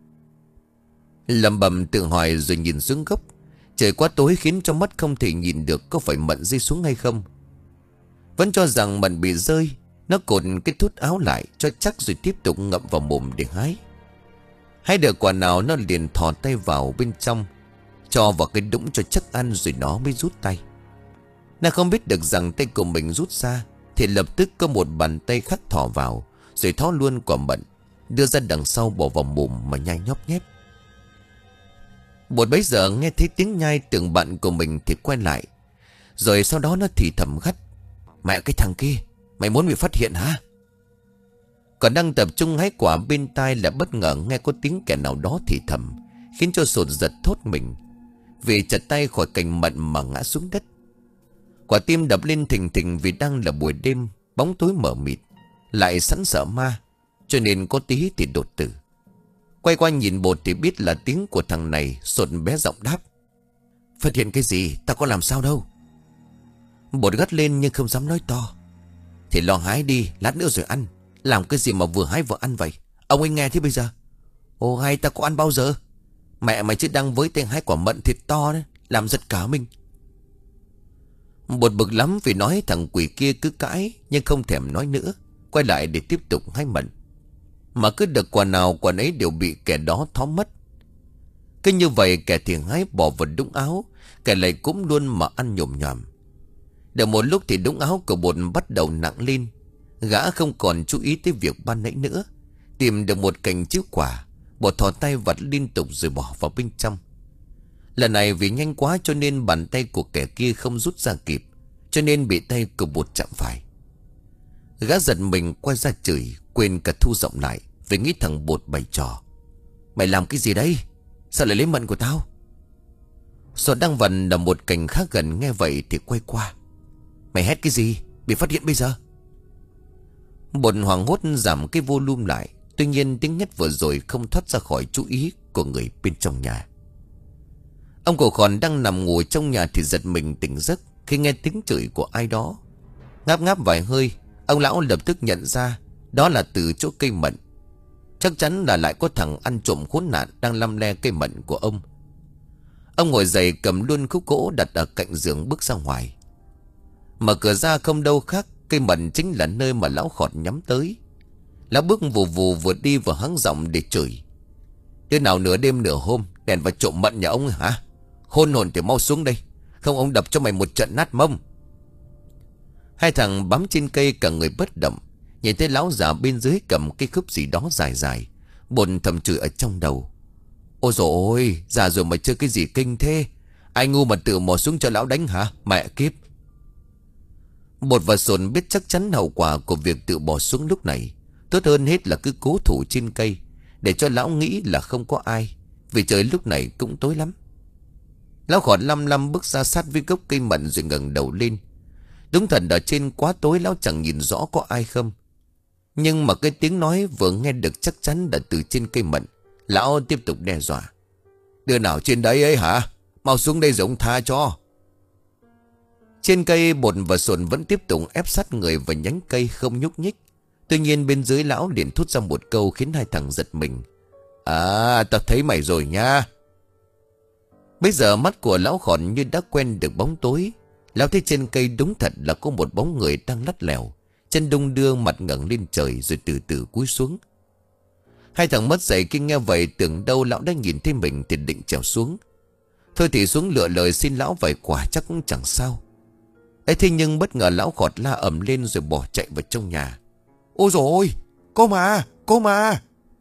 Lầm bầm tự hỏi rồi nhìn xuống gốc. Trời quá tối khiến cho mắt không thể nhìn được có phải mận rơi xuống hay không. Vẫn cho rằng mận bị rơi, nó cột cái thút áo lại cho chắc rồi tiếp tục ngậm vào mồm để hái. Hái được quả nào nó liền thò tay vào bên trong, cho vào cái đũng cho chắc ăn rồi nó mới rút tay. Nó không biết được rằng tay của mình rút ra thì lập tức có một bàn tay khác thò vào, rồi thó luôn quả mận, đưa ra đằng sau bỏ vào mồm mà nhai nhóp nhép. Bột bấy giờ nghe thấy tiếng nhai tưởng bạn của mình thì quay lại. Rồi sau đó nó thì thầm gắt: Mẹ cái thằng kia, mày muốn bị phát hiện hả? Còn đang tập trung hái quả bên tai là bất ngờ nghe có tiếng kẻ nào đó thì thầm, khiến cho Sột giật thốt mình, vì chặt tay khỏi cành mận mà ngã xuống đất. Quả tim đập lên thình thình vì đang là buổi đêm, bóng tối mờ mịt, lại sẵn sợ ma, cho nên có tí thì đột tử. Quay qua nhìn Bột thì biết là tiếng của thằng này. Sột bé giọng đáp: Phát hiện cái gì, ta có làm sao đâu. Bột gắt lên nhưng không dám nói to: Thì lo hái đi, lát nữa rồi ăn. Làm cái gì mà vừa hái vừa ăn vậy? Ông ấy nghe thế bây giờ? Ồ hay, ta có ăn bao giờ? Mẹ mày chứ đang với tên hai quả mận thịt to đấy, làm giật cả mình. Bột bực lắm vì nói thằng quỷ kia cứ cãi, nhưng không thèm nói nữa, quay lại để tiếp tục hái mận. Mà cứ được quả nào quả ấy đều bị kẻ đó thóm mất. Cứ như vậy kẻ thì hái bỏ vào đũng áo, kẻ lại cũng luôn mà ăn nhồm nhòm. Được một lúc thì đũng áo của bột bắt đầu nặng lên. Gã không còn chú ý tới việc ban nãy nữa. Tìm được một cành chiếu quả, bột thò tay vặt liên tục rồi bỏ vào bên trong. Lần này vì nhanh quá cho nên bàn tay của kẻ kia không rút ra kịp, cho nên bị tay của bột chạm phải. Gã giật mình quay ra chửi, quên cả thu giọng lại, vì nghĩ thằng bột bày trò. Mày làm cái gì đấy? Sao lại lấy mận của tao? Sột đang vần ở một cành khác gần nghe vậy thì quay qua. Mày hét cái gì? Bị phát hiện bây giờ. Bột hoảng hốt giảm cái volume lại. Tuy nhiên tiếng hét vừa rồi không thoát ra khỏi chú ý của người bên trong nhà. Ông cổ khòn đang nằm ngồi trong nhà thì giật mình tỉnh giấc khi nghe tiếng chửi của ai đó. Ngáp ngáp vài hơi, ông lão lập tức nhận ra đó là từ chỗ cây mận. Chắc chắn là lại có thằng ăn trộm khốn nạn đang lăm le cây mận của ông. Ông ngồi dậy cầm luôn khúc gỗ đặt ở cạnh giường bước ra ngoài. Mở cửa ra không đâu khác, cây mận chính là nơi mà lão khọt nhắm tới. Lão bước vù vù vừa đi vừa hắng giọng để chửi. Đứa nào nửa đêm nửa hôm đèn vào trộm mận nhà ông hả? Khôn hồn thì mau xuống đây, không ông đập cho mày một trận nát mông. Hai thằng bám trên cây cả người bất động. Nhìn thấy lão già bên dưới cầm cái khúc gì đó dài dài, bồn thầm chửi ở trong đầu. Ôi dồi ôi, già rồi mà chơi cái gì kinh thế? Ai ngu mà tự mò xuống cho lão đánh hả? Mẹ kiếp. Bột và Sồn biết chắc chắn hậu quả của việc tự bỏ xuống lúc này. Tốt hơn hết là cứ cố thủ trên cây, để cho lão nghĩ là không có ai, vì trời lúc này cũng tối lắm. Lão khọt lăm lăm bước ra sát với gốc cây mận rồi ngẩng đầu lên. Đúng thật ở trên quá tối lão chẳng nhìn rõ có ai không. Nhưng mà cái tiếng nói vừa nghe được chắc chắn là từ trên cây mận. Lão tiếp tục đe dọa. Đứa nào trên đấy ấy hả? Mau xuống đây rồi ông tha cho. Trên cây Bột và Sồn vẫn tiếp tục ép sát người vào nhánh cây không nhúc nhích. Tuy nhiên bên dưới lão liền thốt ra một câu khiến hai thằng giật mình. À, tao thấy mày rồi nha. Bây giờ mắt của lão khòn như đã quen được bóng tối. Lão thấy trên cây đúng thật là có một bóng người đang lắt lẻo, chân đung đưa mặt ngẩng lên trời rồi từ từ cúi xuống. Hai thằng mất dậy khi nghe vậy, tưởng đâu lão đã nhìn thấy mình thì định trèo xuống. Thôi thì xuống lựa lời xin lão vài quả chắc cũng chẳng sao. Ấy thế nhưng bất ngờ lão khọt la ầm lên rồi bỏ chạy vào trong nhà. Ôi dồi ôi, cô mà, cô mà.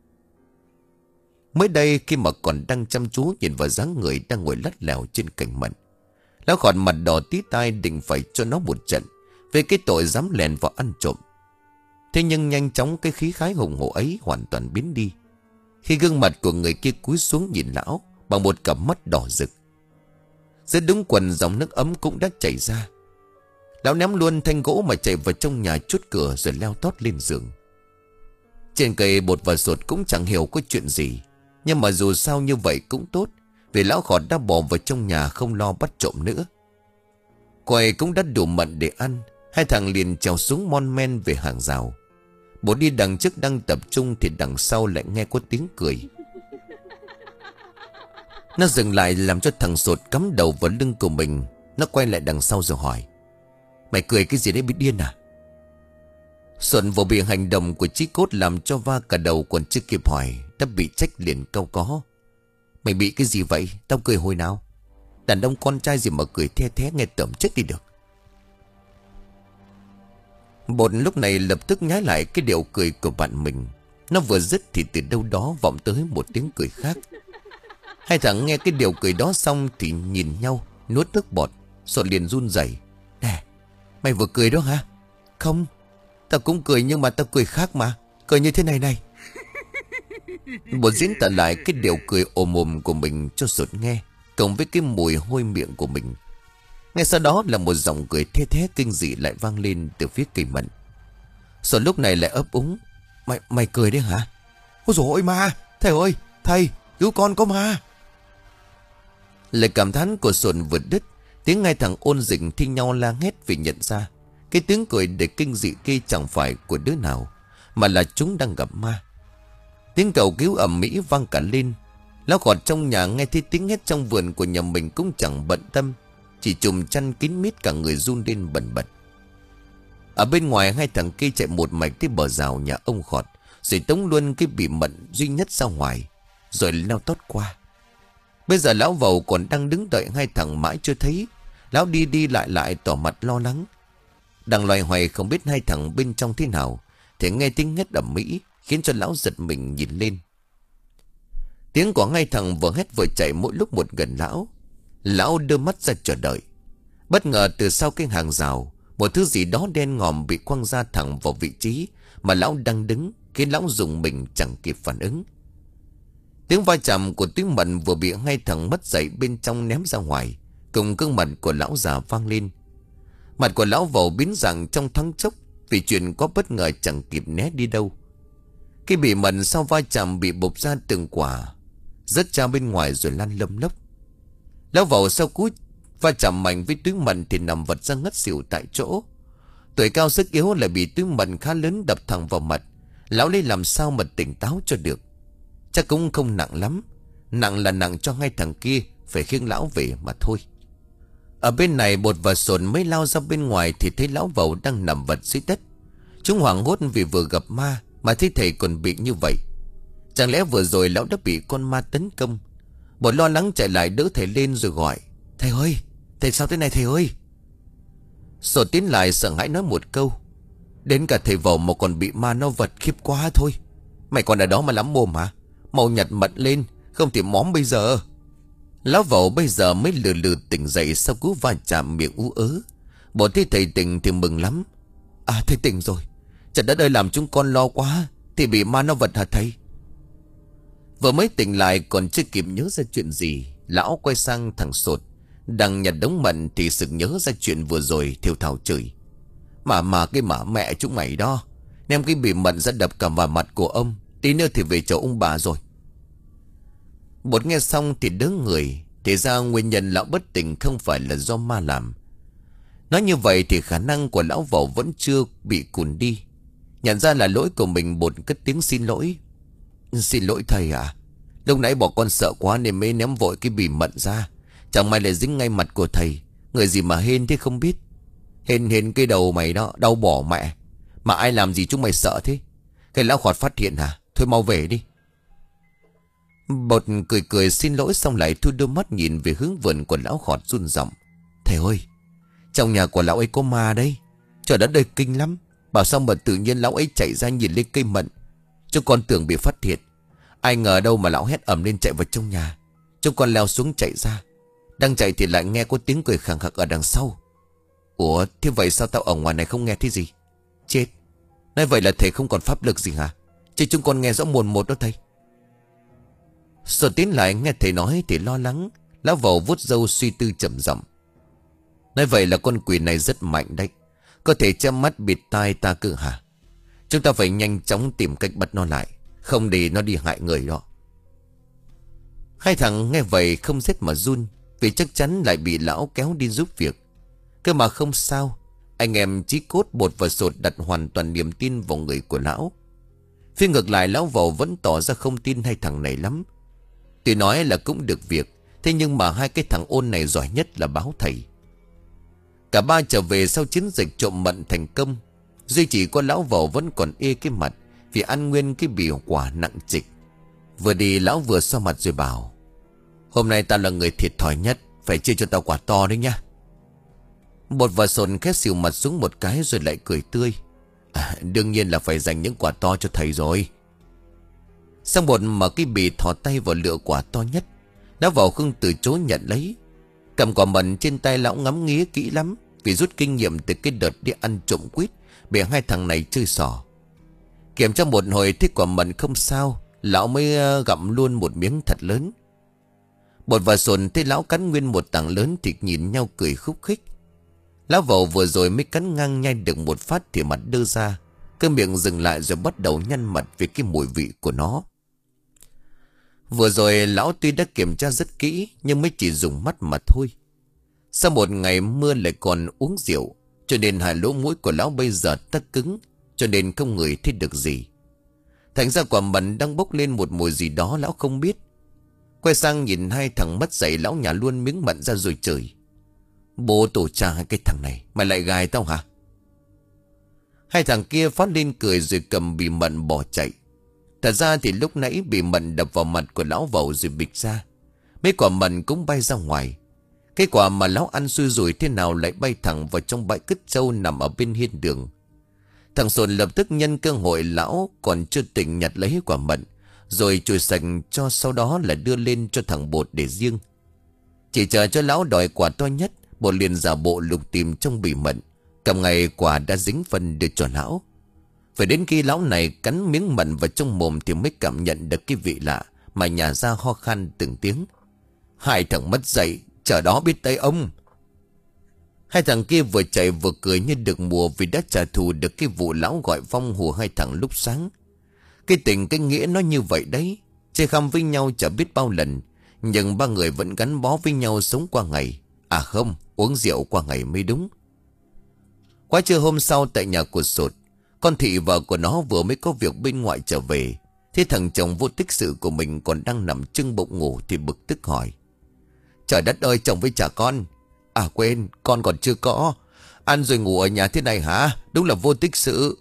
Mới đây khi mà còn đang chăm chú nhìn vào dáng người đang ngồi lắt lẻo trên cành mận, lão khọt mặt đỏ tí tai định phải cho nó một trận về cái tội dám lèn vào ăn trộm. Thế nhưng nhanh chóng cái khí khái hùng hổ ấy hoàn toàn biến đi khi gương mặt của người kia cúi xuống nhìn lão bằng một cặp mắt đỏ rực. Dưới đúng quần dòng nước ấm cũng đã chảy ra. Lão ném luôn thanh gỗ mà chạy vào trong nhà, chốt cửa rồi leo tót lên giường. Trên cây Bột và Sột cũng chẳng hiểu có chuyện gì, nhưng mà dù sao như vậy cũng tốt, vì lão khọt đã bỏ vào trong nhà không lo bắt trộm nữa. Quầy cũng đã đủ mận để ăn. Hai thằng liền trèo xuống mon men về hàng rào. Bột đi đằng trước đang tập trung thì đằng sau lại nghe có tiếng cười. Nó dừng lại làm cho thằng Sột cắm đầu vào lưng của mình. Nó quay lại đằng sau rồi hỏi. Mày cười cái gì đấy, bị điên à? Sột vừa bị hành động của Chí Cốt làm cho va cả đầu, còn chưa kịp hỏi đã bị trách liền câu có. Mày bị cái gì vậy? Tao cười hồi nào? Đàn ông con trai gì mà cười the thé nghe tởm chết đi được. Bột lúc này lập tức nhái lại cái điệu cười của bạn mình. Nó vừa dứt thì từ đâu đó vọng tới một tiếng cười khác. Hai thằng nghe cái điệu cười đó xong thì nhìn nhau, nuốt nước bọt. Sột liền run rẩy. Nè, mày vừa cười đó hả? Không, tao cũng cười nhưng mà tao cười khác mà. Cười như thế này này. Bột diễn tả lại cái điệu cười ồm ồm của mình cho Sột nghe, cộng với cái mùi hôi miệng của mình. Ngay sau đó là một giọng cười thê thé kinh dị lại vang lên từ phía cây mận. Sột lúc này lại ấp úng. Mày mày cười đấy hả? Ôi dồi ôi ma, thầy ơi, thầy, cứu con có ma. Lời cảm thán của Sột vừa đứt, tiếng ngay thằng Ôn Dịch thi nhau la hét vì nhận ra cái tiếng cười để kinh dị kia chẳng phải của đứa nào, mà là chúng đang gặp ma. Tiếng cầu cứu ầm ĩ vang cả lên. Lão Khọt trong nhà nghe thấy tiếng hét trong vườn của nhà mình cũng chẳng bận tâm, chỉ chùm chăn kín mít cả người run lên bần bật. Ở bên ngoài hai thằng kia chạy một mạch tới bờ rào nhà ông Khọt, rồi tống luôn cái bị mận duy nhất ra ngoài, rồi leo tót qua. Bây giờ lão Vầu còn đang đứng đợi hai thằng mãi chưa thấy. Lão đi đi lại lại tỏ mặt lo lắng. Đang loay hoay không biết hai thằng bên trong thế nào, thì nghe tiếng hét ầm ĩ khiến cho lão giật mình nhìn lên. Tiếng của hai thằng vừa hét vừa chạy mỗi lúc một gần lão. Lão đưa mắt ra chờ đợi. Bất ngờ từ sau cái hàng rào, một thứ gì đó đen ngòm bị quăng ra thẳng vào vị trí mà lão đang đứng, khiến lão dùng mình chẳng kịp phản ứng. Tiếng va chạm của túi mận vừa bị hai thằng mất dậy bên trong ném ra ngoài, cùng gương mặt của lão già vang lên. Mặt của lão Vầu biến dạng trong thoáng chốc, vì chuyện có bất ngờ chẳng kịp né đi đâu. Cái bị mận sau va chạm bị bộc ra từng quả, rớt ra bên ngoài rồi lăn lâm lốc. Lão Vầu sau cú va chạm mạnh với túi mận thì nằm vật ra ngất xỉu tại chỗ. Tuổi cao sức yếu lại bị túi mận khá lớn đập thẳng vào mặt. Lão lấy làm sao mà tỉnh táo cho được. Chắc cũng không nặng lắm, nặng là nặng cho hai thằng kia phải khiêng lão về mà thôi. Ở bên này Bột và Sồn mới lao ra bên ngoài thì thấy lão Vầu đang nằm vật dưới đất. Chúng hoảng hốt vì vừa gặp ma mà thấy thầy còn bị như vậy. Chẳng lẽ vừa rồi lão đã bị con ma tấn công? Bột lo lắng chạy lại đỡ thầy lên rồi gọi: "Thầy ơi, thầy sao thế này thầy ơi?" Sồn tiến lại sợ hãi nói một câu: "Đến cả thầy Vầu mà còn bị ma nó vật, khiếp quá thôi. Mày còn ở đó mà lắm mồm hả? Mau nhặt mận lên, không thì móm bây giờ." Lão Vầu bây giờ mới lừ lừ tỉnh dậy sau cú va chạm, miệng ú ớ. Bột thấy thầy tỉnh thì mừng lắm: "À, thầy tỉnh rồi. Trời đất ơi, làm chúng con lo quá. Thì bị ma nó vật hả thầy?" Vừa mới tỉnh lại còn chưa kịp nhớ ra chuyện gì, lão quay sang thằng Sột đang nhặt đống mận thì sực nhớ ra chuyện vừa rồi, thều thào chửi: Mà mà cái mả mẹ chúng mày đó, ném cái bị mận ra đập cả vào mặt của ông, tí nữa thì về chỗ ông bà rồi. Bột nghe xong thì đớ người. Thì ra nguyên nhân lão bất tỉnh không phải là do ma làm. Nói như vậy thì khả năng của lão Vầu vẫn chưa bị cùn đi. Nhận ra là lỗi của mình, Bột cất tiếng xin lỗi: "Xin lỗi thầy à, lúc nãy bỏ con sợ quá nên mới ném vội cái bì mận ra. Chẳng may lại dính ngay mặt của thầy. Người gì mà hên thế không biết. Hên hên cái đầu mày đó, đau bỏ mẹ. Mà ai làm gì chúng mày sợ thế? Cái lão Khọt phát hiện hả? Thôi mau về đi." Bột cười cười xin lỗi xong lại thu đôi mắt nhìn về hướng vườn của lão Khọt run giọng: "Thầy ơi, trong nhà của lão ấy có ma đấy. Trời đất ơi, kinh lắm. Bảo sao mà tự nhiên lão ấy chạy ra nhìn lên cây mận. Chúng con tưởng bị phát hiện. Ai ngờ đâu mà lão hét ầm lên chạy vào trong nhà. Chúng con leo xuống chạy ra. Đang chạy thì lại nghe có tiếng cười khẳng khặc ở đằng sau. Ủa, thế vậy sao tao ở ngoài này không nghe thấy gì? Chết. Nói vậy là thầy không còn pháp lực gì hả? Chứ chúng con nghe rõ mồn một đó thầy." Rồi tiến lại nghe thầy nói thì lo lắng. Lão Vầu vuốt râu suy tư chậm giọng: "Nói vậy là con quỷ này rất mạnh đấy. Có thể che mắt bịt tai ta cơ hả? Chúng ta phải nhanh chóng tìm cách bắt nó lại, không để nó đi hại người đó." Hai thằng nghe vậy không rét mà run, vì chắc chắn lại bị lão kéo đi giúp việc. Cơ mà không sao. Anh em Chí Cốt, Bột và Sột đặt hoàn toàn niềm tin vào người của lão. Phía ngược lại, lão Vầu vẫn tỏ ra không tin hai thằng này lắm. Tuy nói là cũng được việc, thế nhưng mà hai cái thằng ôn này giỏi nhất là báo thầy. Cả ba trở về sau chiến dịch trộm mận thành công. Duy chỉ có lão Vầu vẫn còn ê cái mặt vì ăn nguyên cái bì quả nặng trịch. Vừa đi lão vừa xoa mặt rồi bảo: "Hôm nay tao là người thiệt thòi nhất, phải chia cho tao quả to đấy nhá." Bột và Sồn khét xìu mặt xuống một cái rồi lại cười tươi: à, "Đương nhiên là phải dành những quả to cho thầy rồi." Xong Bột mở cái bì thò tay vào lựa quả to nhất. Lão Vầu không từ chối nhận lấy. Cầm quả mận trên tay lão ngắm nghía kỹ lắm, vì rút kinh nghiệm từ cái đợt đi ăn trộm quýt bị hai thằng này chơi xỏ. Kiểm tra một hồi thấy quả mận không sao, lão mới gặm luôn một miếng thật lớn. Bột và Sồn thấy lão cắn nguyên một tảng lớn thì nhìn nhau cười khúc khích. Lão Vầu vừa rồi mới cắn ngang nhai được một phát thì mặt đơ ra, cơ miệng dừng lại rồi bắt đầu nhăn mặt vì cái mùi vị của nó. Vừa rồi lão tuy đã kiểm tra rất kỹ nhưng mới chỉ dùng mắt mà thôi. Sau một ngày mưa lại còn uống rượu, cho nên hai lỗ mũi của lão bây giờ tắc cứng, cho nên không ngửi thấy được gì. Thành ra quả mận đang bốc lên một mùi gì đó lão không biết. Quay sang nhìn hai thằng mất dạy, lão nhà luôn miếng mận ra rồi chửi: Bố tổ cha cái thằng này, mày lại gài tao hả? Hai thằng kia phát lên cười rồi cầm bì mận bỏ chạy. Thật ra thì lúc nãy bì mận đập vào mặt của lão vầu rồi bịch ra. Mấy quả mận cũng bay ra ngoài. Cái quả mà lão ăn xui rủi thế nào lại bay thẳng vào trong bãi cứt trâu nằm ở bên hiên đường. Thằng Sồn lập tức nhân cơ hội lão còn chưa tỉnh nhặt lấy quả mận, rồi chùi sạch cho, sau đó là đưa lên cho thằng Bột để riêng. Chỉ chờ cho lão đòi quả to nhất, Bột liền giả bộ lục tìm trong bì mận. Cầm ngày quả đã dính phân đưa cho lão. Phải đến khi lão này cắn miếng mận vào trong mồm thì mới cảm nhận được cái vị lạ, mà nhả ra ho khan từng tiếng: Hai thằng mất dạy, chờ đó biết tay ông. Hai thằng kia vừa chạy vừa cười như được mùa, vì đã trả thù được cái vụ lão gọi vong hùa hai thằng lúc sáng. Cái tình cái nghĩa nó như vậy đấy. Chơi khăm với nhau chả biết bao lần, nhưng ba người vẫn gắn bó với nhau sống qua ngày. À không, uống rượu qua ngày mới đúng. Quá trưa hôm sau tại nhà của Sột, con Thị vợ của nó vừa mới có việc bên ngoại trở về. Thế thằng chồng vô tích sự của mình còn đang nằm chưng bụng ngủ thì bực tức hỏi: Trời đất ơi, chồng với trả con. À quên, con còn chưa có. Ăn rồi ngủ ở nhà thế này hả? Đúng là vô tích sự.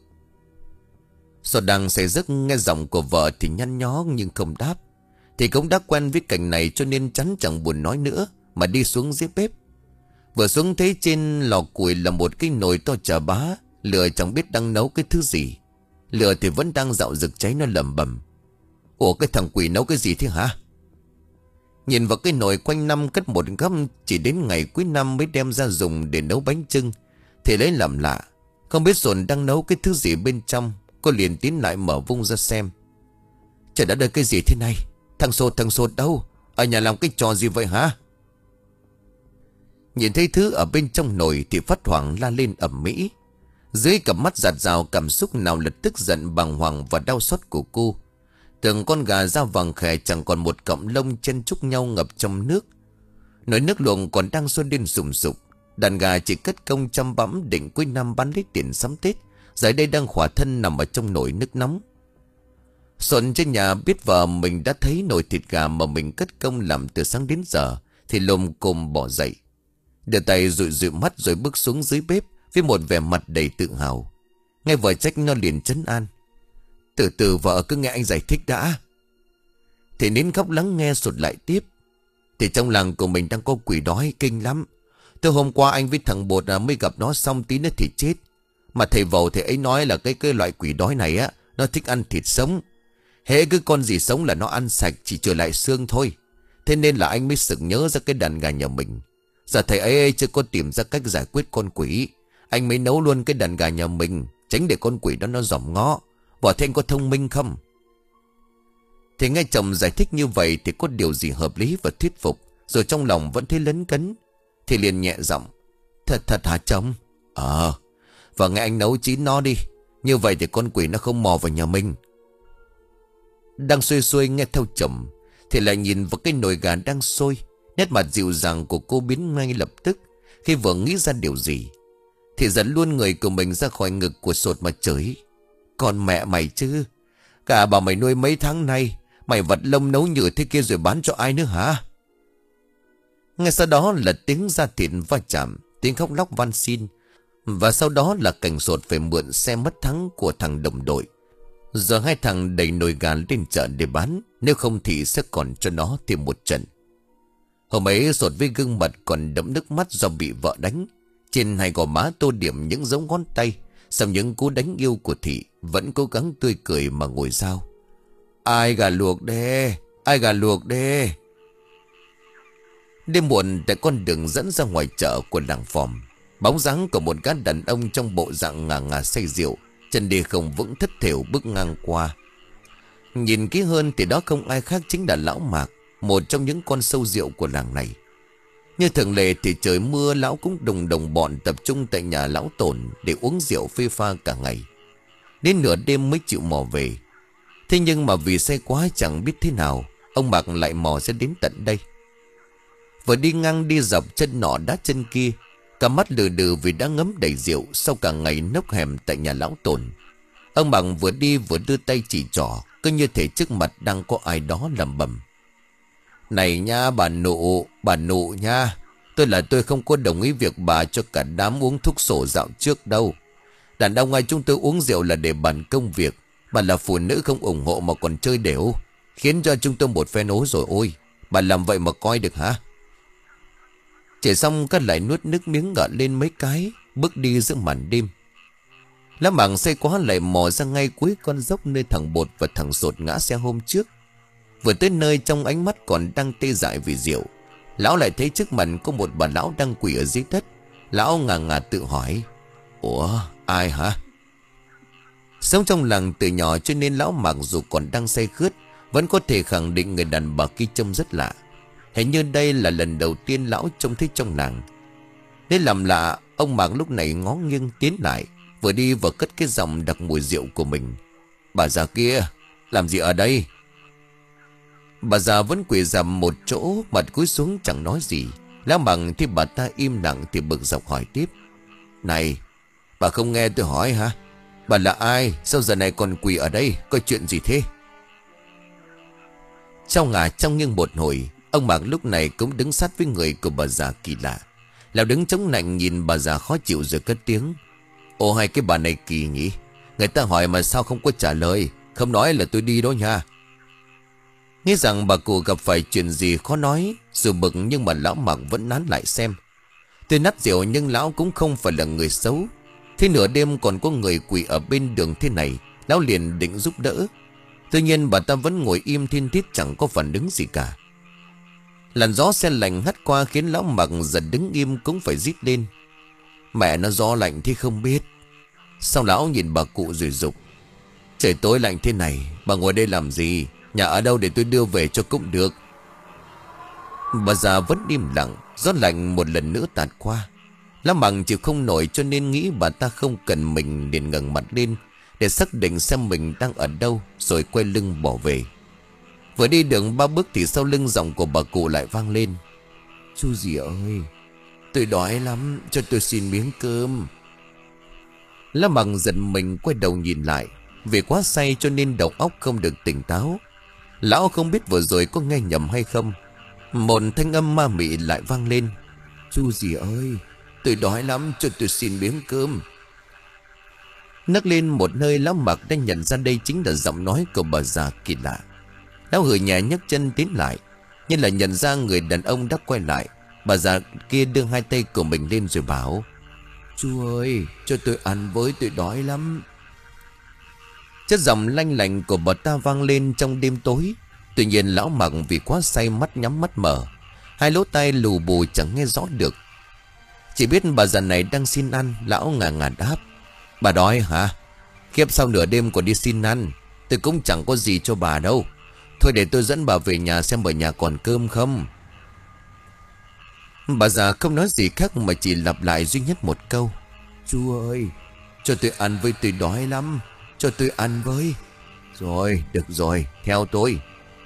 Sột đang say giấc nghe giọng của vợ thì nhăn nhó nhưng không đáp. Thì cũng đã quen với cảnh này cho nên chắn chẳng buồn nói nữa, mà đi xuống dưới bếp. Vừa xuống thấy trên lò củi là một cái nồi to chà bá, lửa chẳng biết đang nấu cái thứ gì. Lửa thì vẫn đang dạo rực cháy, nó lẩm bẩm: Ủa, cái thằng quỷ nấu cái gì thế hả? Nhìn vào cái nồi quanh năm cất một góc, chỉ đến ngày cuối năm mới đem ra dùng để nấu bánh chưng, thì lấy làm lạ. Không biết Sồn đang nấu cái thứ gì bên trong. Cô liền tiến lại mở vung ra xem. Trời đã đời, cái gì thế này? Thằng Sột, thằng Sột đâu? Ở nhà làm cái trò gì vậy hả? Nhìn thấy thứ ở bên trong nồi thì phát hoảng la lên ầm ĩ. Dưới cặp mắt giạt rào cảm xúc nào là tức giận, bàng hoàng và đau xót của cô. Từng con gà da vàng khè chẳng còn một cọng lông chen chúc nhau ngập trong nước. Nồi nước luộc còn đang sôi lên sùng sục. Đàn gà chỉ cất công chăm bẵm định cuối năm bán lấy tiền sắm Tết, giờ đây đang khỏa thân nằm ở trong nồi nước nóng. Sồn trên nhà biết vợ mình đã thấy nồi thịt gà mà mình cất công làm từ sáng đến giờ thì lồm cồm bỏ dậy, đưa tay dụi dụi mắt rồi bước xuống dưới bếp với một vẻ mặt đầy tự hào. Nghe vợ trách nó liền trấn an: Từ từ vợ, cứ nghe anh giải thích đã. Thì nín khóc lắng nghe Sột lại tiếp: Thì trong làng của mình đang có quỷ đói kinh lắm. Từ hôm qua anh với thằng Bột mới gặp nó, xong tí nữa thì chết. Mà thầy vầu thầy ấy nói là cái, cái loại quỷ đói này á, nó thích ăn thịt sống. Hễ cứ con gì sống là nó ăn sạch, chỉ trừ lại xương thôi. Thế nên là anh mới sực nhớ ra cái đàn gà nhà mình. Giờ thầy ấy chưa có tìm ra cách giải quyết con quỷ, anh mới nấu luôn cái đàn gà nhà mình, tránh để con quỷ đó nó dòm ngó. Vợ thấy anh có thông minh không? Thì nghe chồng giải thích như vậy thì có điều gì hợp lý và thuyết phục, rồi trong lòng vẫn thấy lấn cấn. Thì liền nhẹ giọng: Thật thật hả chồng? Ờ, và nghe anh nấu chín nó đi. Như vậy thì con quỷ nó không mò vào nhà mình. Đang xuôi xuôi nghe theo chồng thì lại nhìn vào cái nồi gà đang sôi. Nét mặt dịu dàng của cô biến ngay lập tức khi vừa nghĩ ra điều gì. Thì dẫn luôn người của mình ra khỏi ngực của Sột mà chửi: Con mẹ mày chứ, cả bà mày nuôi mấy tháng nay, mày vật lông nấu nhựa thế kia rồi bán cho ai nữa hả? Ngay sau đó là tiếng da thịt va chạm, tiếng khóc lóc van xin. Và sau đó là cảnh Sột phải mượn xe mất thắng của thằng đồng đội. Giờ hai thằng đẩy nồi gà lên chợ để bán, nếu không thì sẽ còn cho nó thêm một trận. Hôm ấy Sột với gương mặt còn đẫm nước mắt do bị vợ đánh. Trên hai gò má tô điểm những dấu ngón tay sau những cú đánh yêu của Thị, vẫn cố gắng tươi cười mà ngồi giao: Ai gà luộc đê, ai gà luộc đê. Đêm muộn tại con đường dẫn ra ngoài chợ của làng Phòm, bóng dáng của một gã đàn ông trong bộ dạng ngà ngà say rượu, chân đi không vững thất thểu bước ngang qua. Nhìn kỹ hơn thì đó không ai khác chính là lão Mạc, một trong những con sâu rượu của làng này. Như thường lệ thì trời mưa, lão cũng đồng đồng bọn tập trung tại nhà lão Tồn để uống rượu phê pha cả ngày. Đến nửa đêm mới chịu mò về. Thế nhưng mà vì say quá chẳng biết thế nào, ông Mạc lại mò sẽ đến tận đây. Vừa đi ngang đi dọc chân nọ đá chân kia, cả mắt lừ đừ vì đã ngấm đầy rượu sau cả ngày nốc hẻm tại nhà lão Tồn. Ông Mạc vừa đi vừa đưa tay chỉ trỏ, cứ như thể trước mặt đang có ai đó lẩm bẩm: Này nha bà nụ, bà nụ nha. Tôi là tôi không có đồng ý việc bà cho cả đám uống thuốc sổ dạo trước đâu. Đàn ông ai chúng tôi uống rượu là để bàn công việc. Bà là phụ nữ không ủng hộ mà còn chơi đều, khiến cho chúng tôi một phen ố rồi ôi. Bà làm vậy mà coi được hả? Chỉ xong các lại nuốt nước miếng ngợn lên mấy cái, bước đi giữa màn đêm. Lá mảng say quá lại mò ra ngay cuối con dốc nơi thằng Bột và thằng Sột ngã xe hôm trước. Vừa tới nơi trong ánh mắt còn đang tê dại vì rượu, lão lại thấy trước mặt có một bà lão đang quỳ ở dưới đất. Lão ngà ngà tự hỏi: ủa ai hả? Sống trong làng từ nhỏ cho nên lão mặc dù còn đang say khướt vẫn có thể khẳng định người đàn bà kia trông rất lạ. Hình như đây là lần đầu tiên lão trông thấy trong làng. Để làm lạ, ông Mạc lúc này ngó nghiêng tiến lại, vừa đi vừa cất cái giọng đặc mùi rượu của mình: bà già kia, làm gì ở đây? Bà già vẫn quỳ rằm một chỗ, mặt cúi xuống chẳng nói gì. Lão Mạc thấy bà ta im lặng thì bực dọc hỏi tiếp: này, bà không nghe tôi hỏi hả? Bà là ai? Sao giờ này còn quỳ ở đây? Có chuyện gì thế? Trong ngả trong nghiêng một hồi, ông Mạc lúc này cũng đứng sát với người của bà già kỳ lạ. Lão đứng chống nạnh nhìn bà già khó chịu rồi cất tiếng: ồ, hai cái bà này kỳ nhỉ. Người ta hỏi mà sao không có trả lời. Không nói là tôi đi đó nha. Nghĩ rằng bà cụ gặp phải chuyện gì khó nói, dù bực nhưng mà lão Mạc vẫn nán lại xem. Tuy nát rượu nhưng lão cũng không phải là người xấu. Thế nửa đêm còn có người quỳ ở bên đường thế này, lão liền định giúp đỡ. Tuy nhiên bà ta vẫn ngồi im thiên thiết chẳng có phản ứng gì cả. Làn gió se lạnh hắt qua khiến lão Mạc giật đứng im cũng phải rít lên: mẹ nó gió lạnh thì không biết. Sau lão nhìn bà cụ rồi dục: trời tối lạnh thế này, bà ngồi đây làm gì? Nhà ở đâu để tôi đưa về cho cũng được. Bà già vẫn im lặng. Gió lạnh một lần nữa tạt qua. Lão Mạc chịu không nổi cho nên nghĩ bà ta không cần mình, liền ngẩng mặt lên để xác định xem mình đang ở đâu, rồi quay lưng bỏ về. Vừa đi được ba bước thì sau lưng giọng của bà cụ lại vang lên: chú dì ơi, tôi đói lắm, cho tôi xin miếng cơm. Lão Mạc giật mình quay đầu nhìn lại. Vì quá say cho nên đầu óc không được tỉnh táo. Lão không biết vừa rồi có nghe nhầm hay không. Một thanh âm ma mị lại vang lên: chú dì ơi, tôi đói lắm, cho tôi xin miếng cơm. Nấc lên một nơi, lão Mạc đã nhận ra đây chính là giọng nói của bà già kỳ lạ. Lão hừ nhẹ nhấc chân tiến lại, nhưng là nhận ra người đàn ông đã quay lại. Bà già kia đưa hai tay của mình lên rồi bảo: chú ơi, cho tôi ăn với, tôi đói lắm. Chất giọng lanh lành của bà ta vang lên trong đêm tối. Tuy nhiên lão Mạc vì quá say mắt nhắm mắt mở, hai lỗ tai lù bù chẳng nghe rõ được. Chỉ biết bà già này đang xin ăn. Lão ngà ngà đáp: bà đói hả? Kiếp sau nửa đêm còn đi xin ăn, tôi cũng chẳng có gì cho bà đâu. Thôi để tôi dẫn bà về nhà xem ở nhà còn cơm không. Bà già không nói gì khác mà chỉ lặp lại duy nhất một câu: chú ơi, cho tôi ăn với, tôi đói lắm, cho tôi ăn với. Rồi, được rồi, theo tôi.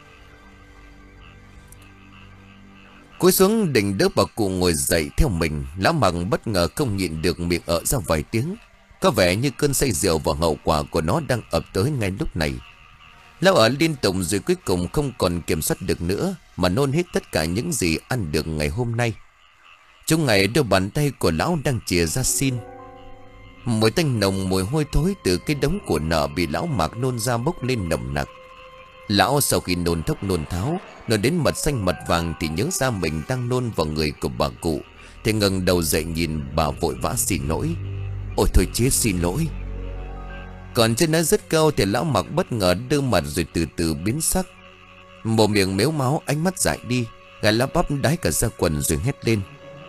Cúi xuống định đỡ bà cụ ngồi dậy theo mình. Lão Mạc bất ngờ không nhịn được miệng ợ ra vài tiếng. Có vẻ như cơn say rượu và hậu quả của nó đang ập tới ngay lúc này. Lão ở liên tục rồi cuối cùng không còn kiểm soát được nữa, mà nôn hết tất cả những gì ăn được ngày hôm nay. Trong ngày đôi bàn tay của lão đang chìa ra xin. Mùi tanh nồng, mùi hôi thối từ cái đống của nợ bị lão Mạc nôn ra bốc lên nồng nặc. Lão sau khi nôn thốc nôn tháo, nôn đến mật xanh mật vàng thì nhớ ra mình đang nôn vào người của bà cụ, thì ngẩng đầu dậy nhìn bà vội vã xin lỗi: ôi thôi chết, xin lỗi. Còn trên nói rất cao thì lão Mạc bất ngờ đưa mặt rồi từ từ biến sắc. Mồm miệng mếu máu, ánh mắt dại đi, gã lắp bắp đái cả ra quần rồi hét lên: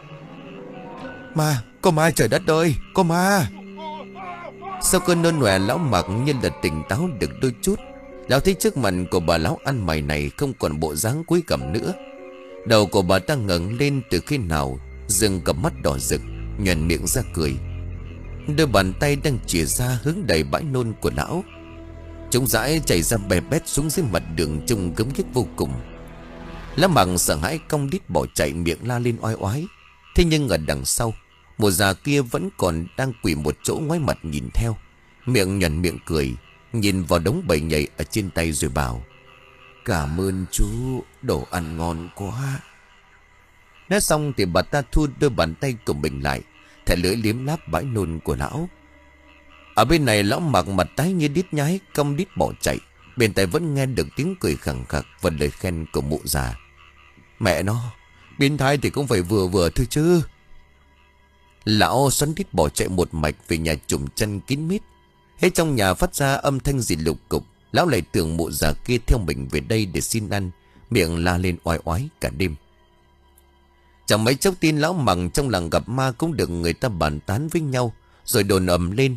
ma, có ma, trời đất ơi, có ma. Sau cơn nôn nòe, lão Mạc như là tỉnh táo được đôi chút. Lão thấy trước mặt của bà lão ăn mày này không còn bộ dáng cúi gằm nữa. Đầu của bà ta ngẩng lên từ khi nào, dừng cặp mắt đỏ rực, nhoẻn miệng ra cười. Đôi bàn tay đang chìa ra hướng đầy bãi nôn của lão. Chúng rãi chảy ra bè bét xuống dưới mặt đường trông gớm ghiếc vô cùng. Lão Mạc sợ hãi cong đít bỏ chạy, miệng la lên oai oái. Thế nhưng ở đằng sau, một già kia vẫn còn đang quỳ một chỗ ngoái mặt nhìn theo, miệng nhoẻn miệng cười, nhìn vào đống bầy nhầy ở trên tay rồi bảo: Cảm ơn chú, đồ ăn ngon quá. Nói xong thì bà ta thu đôi bàn tay của mình lại, thẻ lưỡi liếm láp bãi nôn của lão. Ở bên này lão mặc mặt tái như đít nhái, cong đít bỏ chạy. Bên tai vẫn nghe được tiếng cười khẳng khặc và lời khen của mụ già. Mẹ nó, biến thái thì cũng phải vừa vừa thôi chứ. Lão xoắn đít bỏ chạy một mạch về nhà trùm chân kín mít. Hết trong nhà phát ra âm thanh gì lục cục. Lão lại tưởng mụ già kia theo mình về đây để xin ăn, miệng la lên oai oái cả đêm. Chẳng mấy chốc tin lão Mằng trong làng gặp ma cũng được người ta bàn tán với nhau, rồi đồn ầm lên.